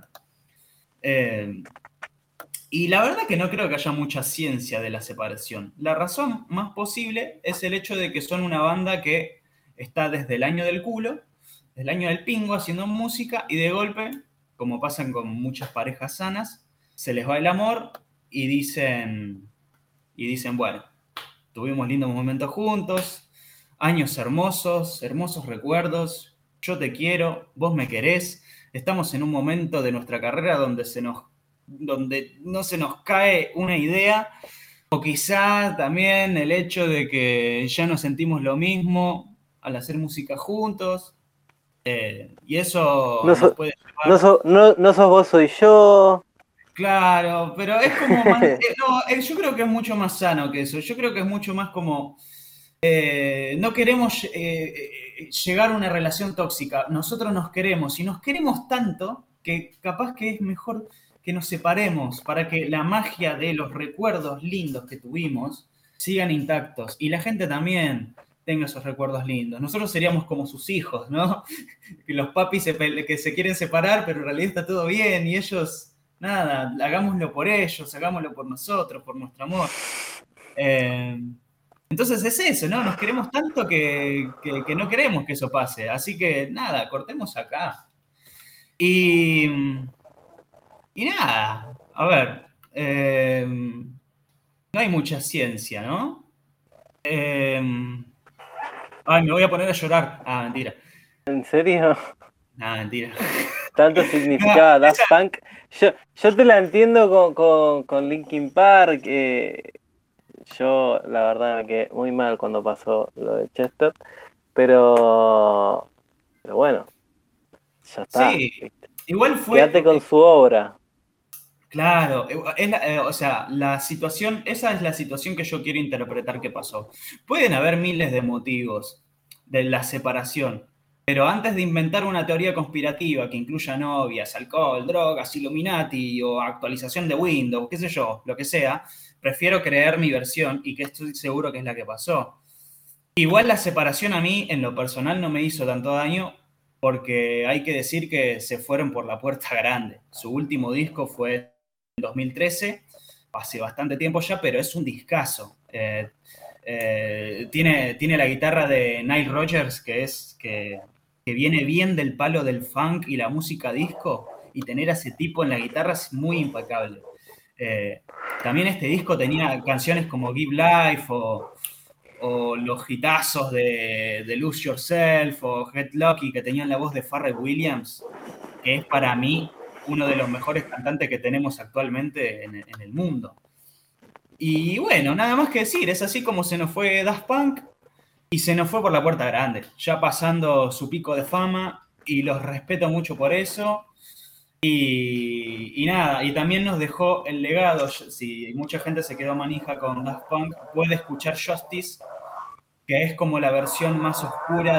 Y la verdad que no creo que haya mucha ciencia de la separación. La razón más posible es el hecho de que son una banda que está desde el año del culo, desde el año del pingo haciendo música y de golpe, como pasan con muchas parejas sanas, se les va el amor y dicen, bueno, tuvimos lindos momentos juntos, años hermosos, hermosos recuerdos, yo te quiero, vos me querés, estamos en un momento de nuestra carrera donde no se nos cae una idea, o quizá también el hecho de que ya no sentimos lo mismo al hacer música juntos, y eso nos puede llevar... No sos vos, soy yo. Claro, pero es como más... yo creo que es mucho más sano que eso. Yo creo que es mucho más como... no queremos llegar a una relación tóxica. Nosotros nos queremos. Y nos queremos tanto que capaz que es mejor que nos separemos para que la magia de los recuerdos lindos que tuvimos sigan intactos. Y la gente también tenga esos recuerdos lindos. Nosotros seríamos como sus hijos, ¿no? Que los papis que se quieren separar, pero en realidad está todo bien y ellos... Nada, hagámoslo por ellos, hagámoslo por nosotros, por nuestro amor. Entonces es eso, ¿no? Nos queremos tanto que no queremos que eso pase. Así que nada, cortemos acá. Y nada, a ver, no hay mucha ciencia, ¿no? Ay, me voy a poner a llorar. Ah, mentira. ¿En serio? Nah, mentira. tanto significaba Daft Punk. Yo te la entiendo con Linkin Park. Yo, la verdad, me quedé muy mal cuando pasó lo de Chester. Pero bueno, ya está. Sí, ¿viste? igual fue. Quédate con su obra. Claro, o sea, la situación, esa es la situación que yo quiero interpretar que pasó. Pueden haber miles de motivos de la separación, pero antes de inventar una teoría conspirativa que incluya novias, alcohol, drogas, Illuminati o actualización de Windows, qué sé yo, lo que sea, prefiero creer mi versión y que estoy seguro que es la que pasó. Igual la separación a mí, en lo personal, no me hizo tanto daño porque hay que decir que se fueron por la puerta grande. Su último disco fue en 2013, hace bastante tiempo ya, pero es un discazo. Tiene la guitarra de Nile Rodgers, que viene bien del palo del funk y la música disco, y tener a ese tipo en la guitarra es muy impecable. También este disco tenía canciones como Give Life o los hitazos de Lose Yourself o Get Lucky, que tenían la voz de Pharrell Williams, que es para mí uno de los mejores cantantes que tenemos actualmente en el mundo. Y bueno, nada más que decir, es así como se nos fue Daft Punk y se nos fue por la puerta grande, ya pasando su pico de fama, y los respeto mucho por eso. Y nada, y también nos dejó el legado. Si mucha gente se quedó manija con Daft Punk, puede escuchar Justice, que es como la versión más oscura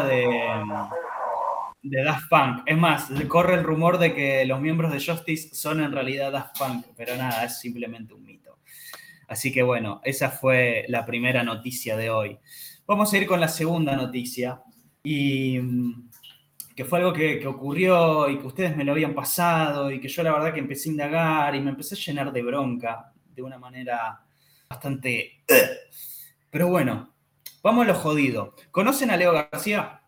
de Daft Punk. Es más, corre el rumor de que los miembros de Justice son en realidad Daft Punk, pero nada, es simplemente un mito. Así que bueno, esa fue la primera noticia de hoy. Vamos a ir con la segunda noticia, y que fue algo que ocurrió y que ustedes me lo habían pasado y que yo la verdad que empecé a indagar y me empecé a llenar de bronca de una manera bastante... Pero bueno, vamos a lo jodido. ¿Conocen a Leo García?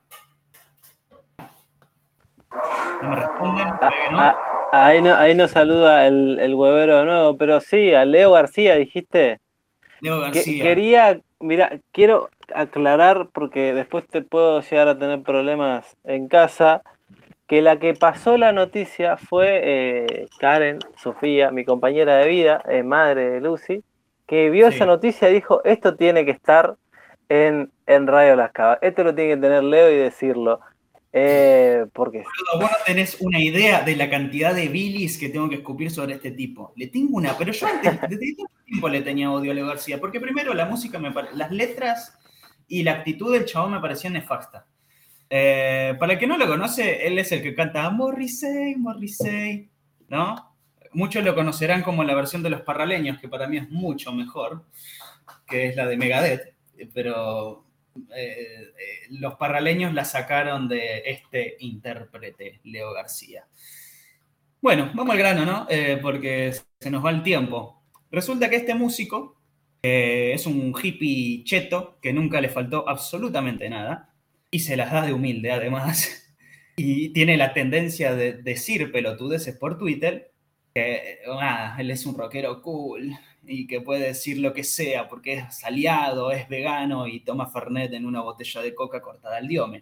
¿No me responden? ¿No? Ahí nos saluda el huevero de nuevo, pero sí, a Leo García dijiste. Leo García. Quiero aclarar, porque después te puedo llegar a tener problemas en casa, que la que pasó la noticia fue Karen, Sofía, mi compañera de vida, madre de Lucy, que vio esa noticia y dijo, esto tiene que estar en Radio Las Cabas, esto lo tiene que tener Leo y decirlo. Porque vos no tenés una idea de la cantidad de bilis que tengo que escupir sobre este tipo. Le tengo una, pero yo antes, desde todo tiempo le tenía odio a Leo García, porque primero la música, las letras y la actitud del chabón me parecían nefasta. Para el que no lo conoce, él es el que canta Morrissey, Morrissey, ¿no? Muchos lo conocerán como la versión de Los Parraleños, que para mí es mucho mejor, que es la de Megadeth, pero... los parraleños la sacaron de este intérprete, Leo García. Bueno, vamos al grano, ¿no? Porque se nos va el tiempo. Resulta que este músico es un hippie cheto que nunca le faltó absolutamente nada y se las da de humilde además, y tiene la tendencia de decir pelotudeces por Twitter que él es un rockero cool y que puede decir lo que sea porque es aliado, es vegano y toma Fernet en una botella de coca cortada al diome.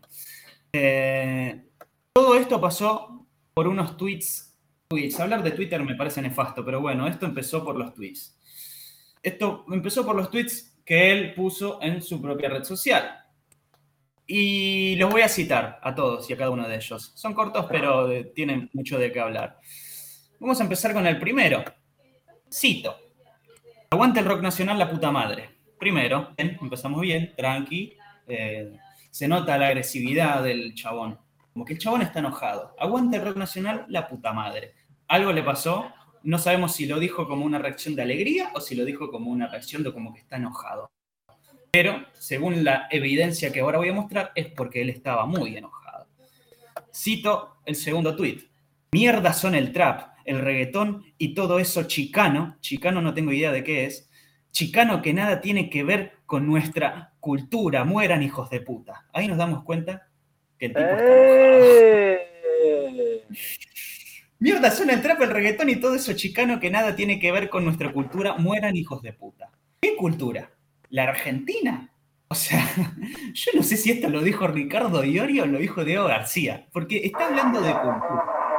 Todo esto pasó por unos tweets. Hablar de Twitter me parece nefasto, pero bueno, esto empezó por los tweets. Esto empezó por los tweets que él puso en su propia red social. Y los voy a citar a todos y a cada uno de ellos. Son cortos, pero tienen mucho de qué hablar. Vamos a empezar con el primero. Cito. Aguante el rock nacional, la puta madre. Primero, empezamos bien, tranqui. Se nota la agresividad del chabón. Como que el chabón está enojado. Aguante el rock nacional, la puta madre. Algo le pasó. No sabemos si lo dijo como una reacción de alegría o si lo dijo como una reacción de como que está enojado. Pero, según la evidencia que ahora voy a mostrar, es porque él estaba muy enojado. Cito el segundo tuit. Mierda son el trap, el reggaetón y todo eso chicano no tengo idea de qué es, chicano que nada tiene que ver con nuestra cultura, mueran hijos de puta. Ahí nos damos cuenta que el tipo está enojado. Mierda son el trap, el reggaetón y todo eso chicano que nada tiene que ver con nuestra cultura, mueran hijos de puta. ¿Qué cultura? ¿La Argentina? O sea, yo no sé si esto lo dijo Ricardo Iorio o lo dijo Diego García, porque está hablando de cultura.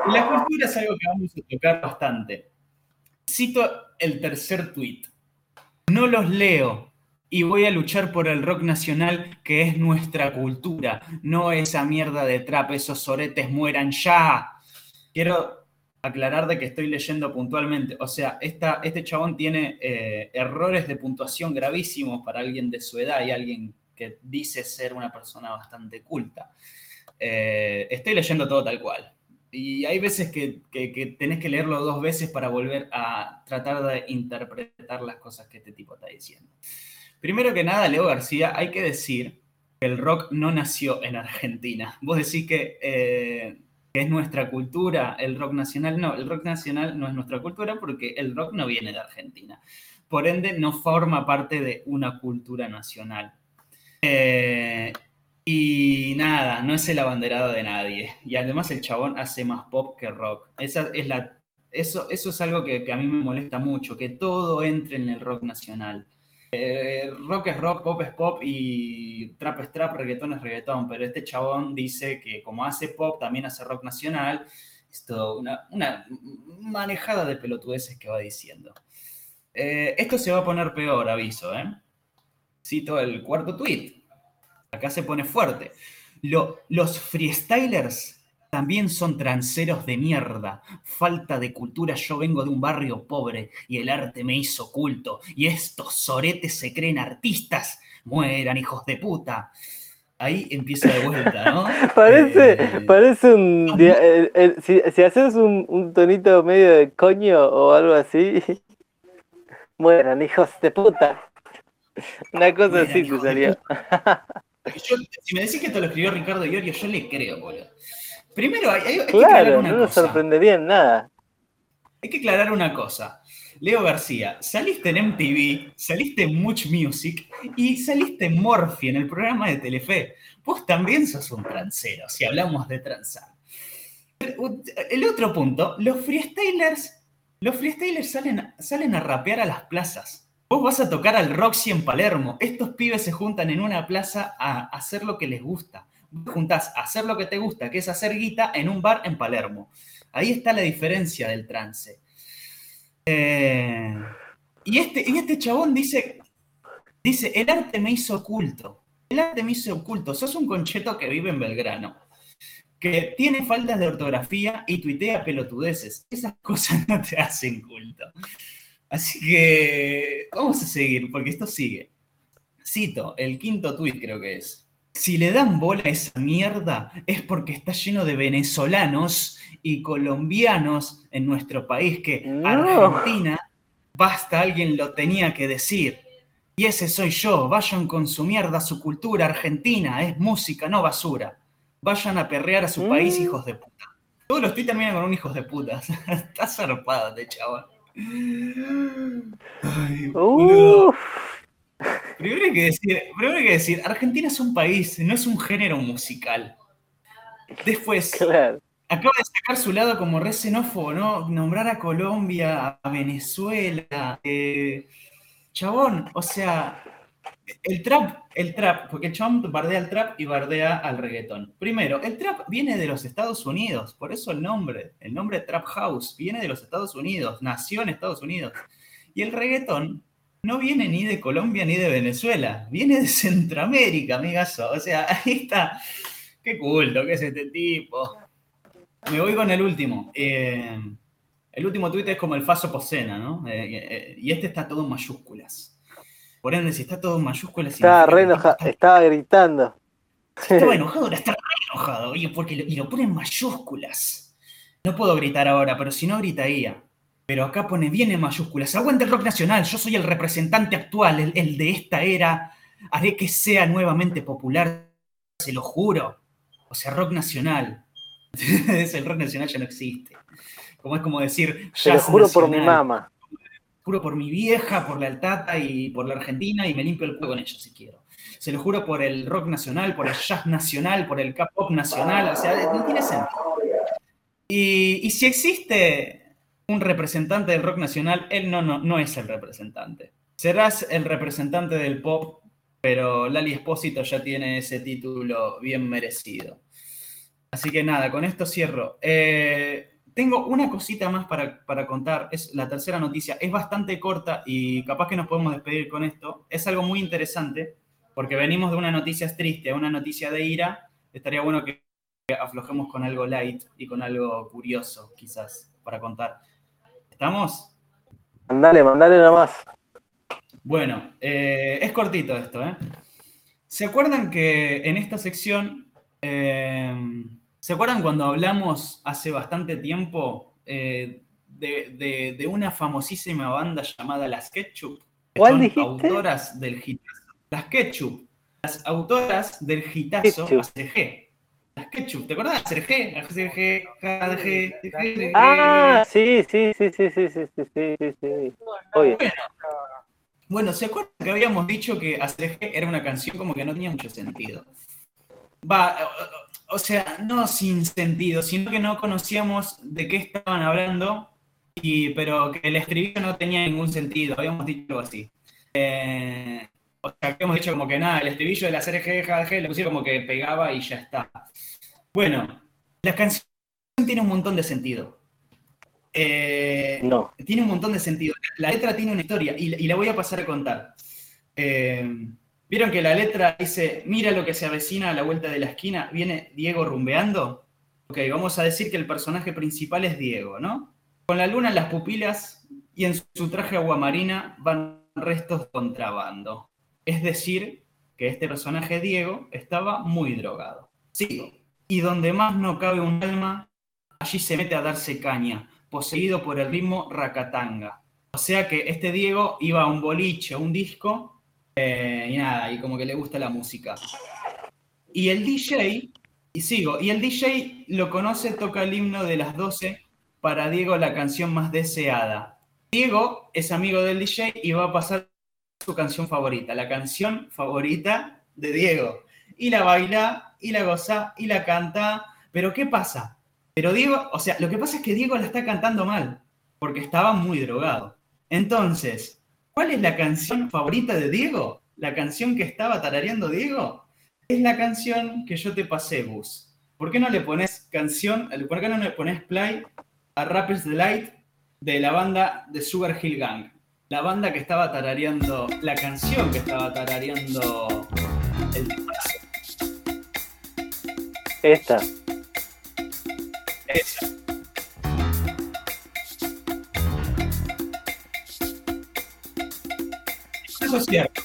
La cultura es algo que vamos a tocar bastante. Cito el tercer tuit. No los leo y voy a luchar por el rock nacional que es nuestra cultura, no esa mierda de trap, esos soretes mueran ya. Quiero aclarar de que estoy leyendo puntualmente. O sea, este chabón tiene errores de puntuación gravísimos para alguien de su edad y alguien que dice ser una persona bastante culta. Estoy leyendo todo tal cual. Y hay veces que tenés que leerlo 2 veces para volver a tratar de interpretar las cosas que este tipo está diciendo. Primero que nada, Leo García, hay que decir que el rock no nació en Argentina. Vos decís que es nuestra cultura, el rock nacional. No, el rock nacional no es nuestra cultura porque el rock no viene de Argentina. Por ende, no forma parte de una cultura nacional. Y nada, no es el abanderado de nadie. Y además el chabón hace más pop que rock. Eso es algo que a mí me molesta mucho, que todo entre en el rock nacional. Rock es rock, pop es pop y trap es trap, reggaetón es reggaetón. Pero este chabón dice que como hace pop, también hace rock nacional. Es todo una manejada de pelotudeces que va diciendo. Esto se va a poner peor, aviso. Cito el cuarto tweet. Acá se pone fuerte. Los freestylers también son transeros de mierda. Falta de cultura. Yo vengo de un barrio pobre y el arte me hizo culto. Y estos soretes se creen artistas. Mueran, hijos de puta. Ahí empieza de vuelta, ¿no? Parece un... si haces un tonito medio de coño o algo así... Mueran, hijos de puta. Una cosa así te salió. Si me decís que esto lo escribió Ricardo Iorio, yo le creo, boludo. Primero, hay que aclarar Claro, una no nos cosa. sorprendería en nada. Hay que aclarar una cosa. Leo García, saliste en MTV, saliste en Much Music y saliste en Morphy, en el programa de Telefe. Vos también sos un transero, si hablamos de transar. El otro punto, los freestylers salen a rapear a las plazas. Vos vas a tocar al Roxy en Palermo. Estos pibes se juntan en una plaza a hacer lo que les gusta. Vos juntás a hacer lo que te gusta, que es hacer guita en un bar en Palermo. Ahí está la diferencia del trance. Y este chabón dice, el arte me hizo oculto. El arte me hizo oculto. Sos un concheto que vive en Belgrano, que tiene faltas de ortografía y tuitea pelotudeces. Esas cosas no te hacen culto. Así que vamos a seguir, porque esto sigue. Cito, el quinto tuit creo que es. Si le dan bola a esa mierda es porque está lleno de venezolanos y colombianos en nuestro país, que No. Argentina, basta, alguien lo tenía que decir. Y ese soy yo, vayan con su mierda, su cultura argentina, es música, no basura. Vayan a perrear a su país, hijos de puta. Todos los tweets terminan con un hijos de puta. Está zarpado este chaval. Ay, boludo. Uf. Primero hay que decir, Argentina es un país, no es un género musical. Después, Claro. acaba de sacar su lado como re xenófobo, ¿no? Nombrar a Colombia, a Venezuela. Chabón, o sea, el trap, porque el chabón bardea al trap y bardea al reggaetón. Primero, el trap viene de los Estados Unidos, por eso el nombre Trap House viene de los Estados Unidos, nació en Estados Unidos. Y el reggaetón no viene ni de Colombia ni de Venezuela, viene de Centroamérica, amigazo. O sea, ahí está. Qué culto que es este tipo. Me voy con el último. El último tuit es como el Faso Posena, ¿no? Y este está todo en mayúsculas. Por ende, si está todo en mayúsculas... Estaba significa re que el tipo enojado, estaba gritando. estaba enojado, ahora está re enojado. Oye, porque lo pone en mayúsculas. No puedo gritar ahora, pero si no gritaría. Pero acá pone bien en mayúsculas. Aguante el rock nacional, yo soy el representante actual, el de esta era. Haré que sea nuevamente popular, se lo juro. O sea, rock nacional. El rock nacional ya no existe. Como es como decir, Se lo jazz juro por mi nacional. mamá. Juro por mi vieja, por la altata y por la Argentina y me limpio el culo con ella si quiero. Se lo juro por el rock nacional, por el jazz nacional, por el K-pop nacional. O sea, no tiene sentido. Y si existe un representante del rock nacional, él no es el representante. Serás el representante del pop, pero Lali Espósito ya tiene ese título bien merecido. Así que nada, con esto cierro. tengo una cosita más para contar, es la tercera noticia, es bastante corta y capaz que nos podemos despedir con esto. Es algo muy interesante, porque venimos de una noticia triste a una noticia de ira. Estaría bueno que aflojemos con algo light y con algo curioso, quizás, para contar. ¿Estamos? Mandale nomás. Bueno, es cortito esto, ¿eh? ¿Se acuerdan que en esta sección, ¿se acuerdan cuando hablamos hace bastante tiempo de una famosísima banda llamada Las Ketchup? ¿Cuál Son dijiste? autoras del hitazo. Las Ketchup, las autoras del hitazo Ketchup. ACG. Las Ketchup, ¿te acordás? ACG, ACG, ACG. Ah, sí. Oye, Bueno, ¿se acuerdan que habíamos dicho que ACG era una canción como que no tenía mucho sentido? O sea, no sin sentido, sino que no conocíamos de qué estaban hablando, pero que el estribillo no tenía ningún sentido, habíamos dicho algo así. O sea, habíamos dicho como que nada, el estribillo de la ACG le pusieron como que pegaba y ya está. Bueno, la canción tiene un montón de sentido. no. Tiene un montón de sentido. La letra tiene una historia y la voy a pasar a contar. ¿Vieron que la letra dice, mira lo que se avecina a la vuelta de la esquina? ¿Viene Diego rumbeando? Ok, vamos a decir que el personaje principal es Diego, ¿no? Con la luna en las pupilas y en su traje aguamarina van restos de contrabando. Es decir, que este personaje Diego estaba muy drogado. Sigo. Y donde más no cabe un alma, allí se mete a darse caña, poseído por el ritmo racatanga. O sea que este Diego iba a un boliche, a un disco, y nada, y como que le gusta la música. Y el DJ, y el DJ lo conoce, toca el himno de las 12, para Diego la canción más deseada. Diego es amigo del DJ y va a pasar su canción favorita, la canción favorita de Diego. Y la baila, y la goza, y la canta. Pero ¿qué pasa? Pero Diego, o sea, lo que pasa es que Diego la está cantando mal, porque estaba muy drogado. Entonces, ¿cuál es la canción favorita de Diego? La canción que estaba tarareando Diego es la canción que yo te pasé, Gus. ¿Por qué no le pones canción, por qué no le pones play a Rapper's Delight de la banda de Sugar Hill Gang? La banda que estaba tarareando, la canción que estaba tarareando el tipazo. Esta. Esa. Eso es cierto.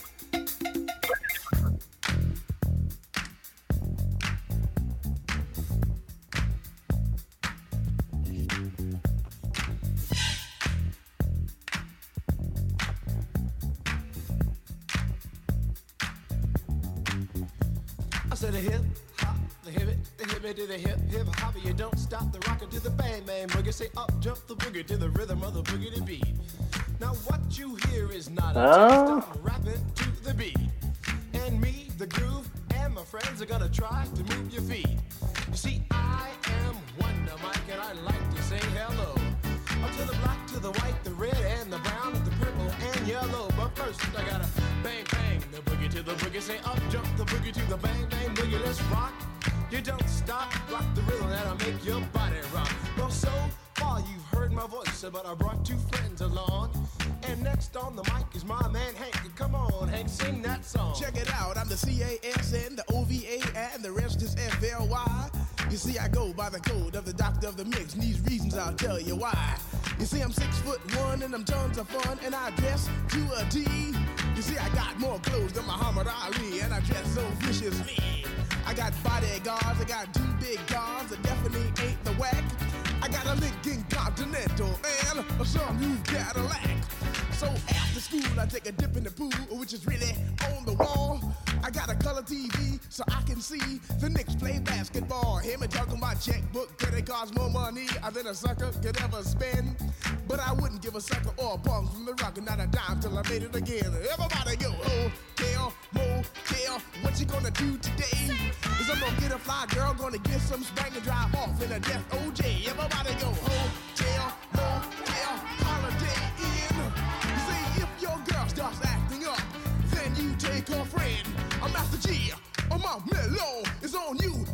I said a hip hop, the hip it to the hip hop, you don't stop the rocker to the bang bang boogie. Say up jump the boogie to the rhythm of the boogie to beat. Now what you hear is not a test, I'm rapping to the beat. And me, the groove, and my friends are gonna try to move your feet. You see, I am Wonder Mike, and I like to say hello. Up to the black, to the white, the red, and the brown, the purple, and yellow. But first, I gotta bang, bang, the boogie to the boogie. Say up, jump the boogie to the bang, bang, boogie. Let's rock. You don't stop, rock the rhythm that'll make your body rock. Well, so far you've heard my voice, but I brought two friends along. And next on the mic is my man Hank. Come on, Hank, sing that song. Check it out, I'm the CASN, the OVA, and the rest is FLY. You see, I go by the code of the doctor of the mix, and these reasons I'll tell you why. You see, I'm 6'1", and I'm tons of fun, and I dress to a T. You see, I got more clothes than Muhammad Ali, and I dress so viciously. I got bodyguards, I got two big guns that definitely ain't the whack. I got a Lincoln Continental and a some new Cadillac. So after school, I take a dip in the pool, which is really on the wall. I got a color TV so I can see the Knicks play basketball. Him and talking my checkbook, credit cards more money than a sucker could ever spend. But I wouldn't give a sucker or a punk from the rock and not a dime till I made it again. Everybody go, hotel, motel, what you gonna do today? Is I'm gonna get a fly girl, gonna get some spring and drive off in a death OJ. Everybody go, hotel, motel, holiday inn. You see, if your girl starts acting up, then you take her friend. I'm Master G, I'm out mellow, it's on you.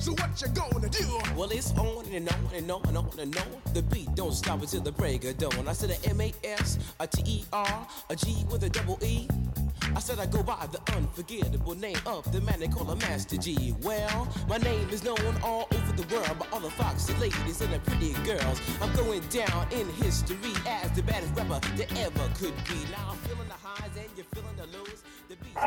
So what you gonna do? Well, it's on and on and on and on and on. The beat don't stop until the break of dawn. I said a M-A-S, a T-E-R, a G with a double E. I said I go by the unforgettable name of the man they call a Master G. Well, my name is known all over the world by all the foxy ladies and the pretty girls. I'm going down in history as the baddest rapper that ever could be. Now I'm feeling the highs and you're feeling the lows. The beat's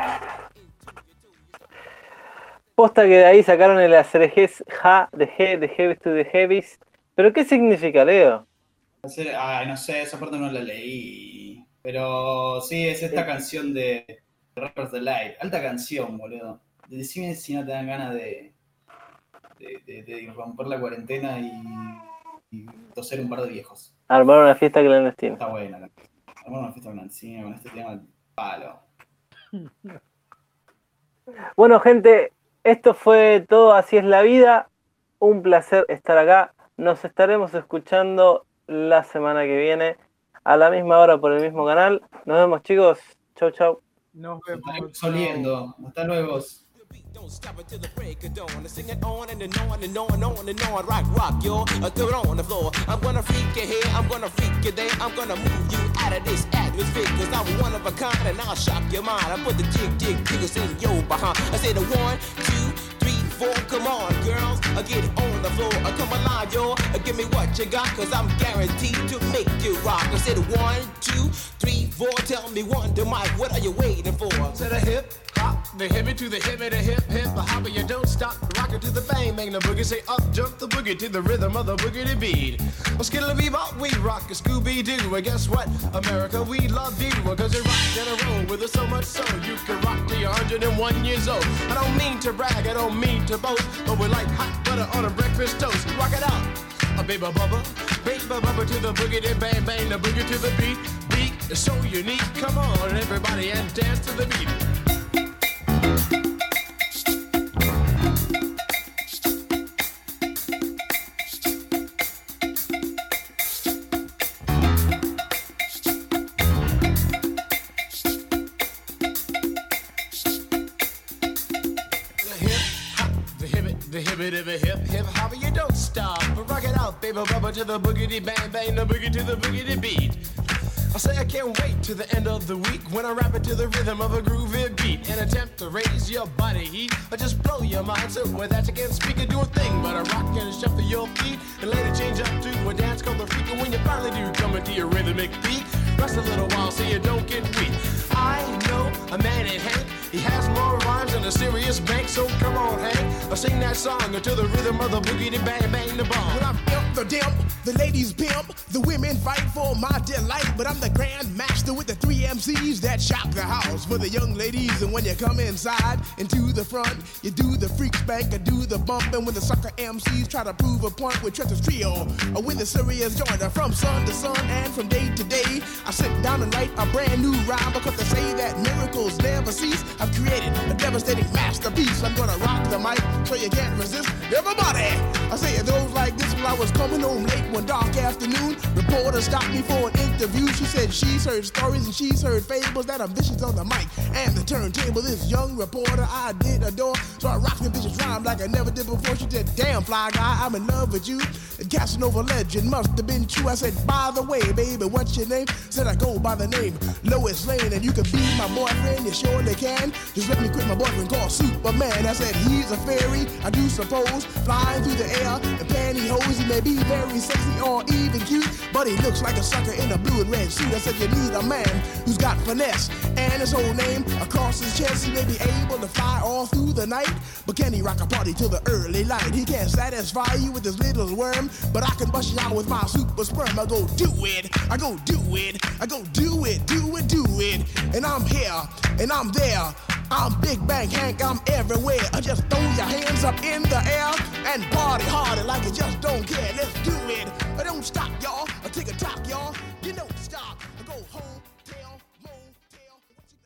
Posta que de ahí sacaron el acerejes ja de Heavy to the Heavies. ¿Pero qué significa, Leo? Ay, no sé, esa parte no la leí. Pero sí, es esta canción de Rappers Delight. Alta canción, boludo. Decime si no te dan ganas de romper la cuarentena y toser un par de viejos. Armar una fiesta clandestina. Está buena. Armar una fiesta clandestina con este tema al palo. Bueno, gente, esto fue todo. Así es la vida. Un placer estar acá. Nos estaremos escuchando la semana que viene a la misma hora por el mismo canal. Nos vemos, chicos. Chau, chau. Nos vemos. Estaremos oliendo. Hasta luego. Don't stop until the break of dawn. I sing it on and on and on and on and on. Rock, yo. Throw it on the floor. I'm gonna freak you here. I'm gonna freak you there. I'm gonna move you out of this atmosphere. Cause I'm one of a kind and I'll shock your mind. I put the jiggles in your behind. I say the 1, 2, 3, 4. Come on, girls. Get on the floor. Come alive, yo. Give me what you got. Cause I'm guaranteed to make you rock. I said 1, 2, 3, 4. Tell me one to Mike. What are you waiting for? To the hip. Hop, the hippie to the hippie, the hip, the hopper, you don't stop. Rock it to the bang, bang the boogie, say up, jump the boogie to the rhythm of the boogie beat. Well, skittle-bee-bop, we rock a Scooby-Doo. Well, guess what? America, we love you. Well, cause you rock in a row with us so much so you can rock till you're 101 years old. I don't mean to brag, I don't mean to boast, but we're like hot butter on a breakfast toast. Rock it out, a baby bubba to the boogie, then bang, bang the boogie to the beat. Beat is so unique, come on everybody and dance to the beat. Hip hopper, you don't stop. Rock it out, baby bubba to the boogity bang bang, the boogie to the boogity beat. I say I can't wait to the end of the week when I rap it to the rhythm of a groovy beat and attempt to raise your body heat or just blow your mind so with that you can't speak or do a thing but a rock and shuffle your feet and let it change up to a dance called the freak. And when you finally do come into your rhythmic beat, rest a little while so you don't get weak. I know a man in Hank, he has more rhymes than a serious bank, so come on Hank, I'll sing that song to the rhythm of the boogie bang bang the bomb. Well, I'm imp the dimp, the ladies pimp, the women fight for my delight, but I'm the grand master with the 3 MCs that shock the house for the young ladies. And when you come inside into the front, you do the freak spank, I do the bump, and when the sucker MCs try to prove a point with Trent's trio, or when the serious joiner from sun to sun and from day to day, I sit down and write a brand new rhyme because they say that miracles never cease. I've created a devastating masterpiece. I'm gonna rock the mic so you can't resist. Everybody, I say it goes like this. While I was coming home late one dark afternoon, reporter stopped me for an interview. She said she's heard stories and she's heard fables that are vicious on the mic and the turntable. This young reporter I did adore, so I rocked the vicious rhyme like I never did before. She said, damn fly guy, I'm in love with you. And Casanova legend must have been true. I said, by the way, baby, what's your name? Said I go by the name Lois Lane, and you can be my boyfriend, you surely can. Just let me quit my boyfriend called Superman. I said, he's a fairy, I do suppose, flying through the air in pantyhose. He may be very sexy or even cute, but he looks like a sucker in a blue and red suit. I said, you need a man who's got finesse and his whole name across his chest. He may be able to fly all through the night, but can he rock a party till the early light? He can't satisfy you with his little worm, but I can bust you out with my super sperm. I go do it, I go do it, I go do it, do it, do it. And I'm here, and I'm there. I'm Big Bang Hank, I'm everywhere. I just throw your hands up in the air and party harder like you just don't care. Let's do it. Don't stop, y'all.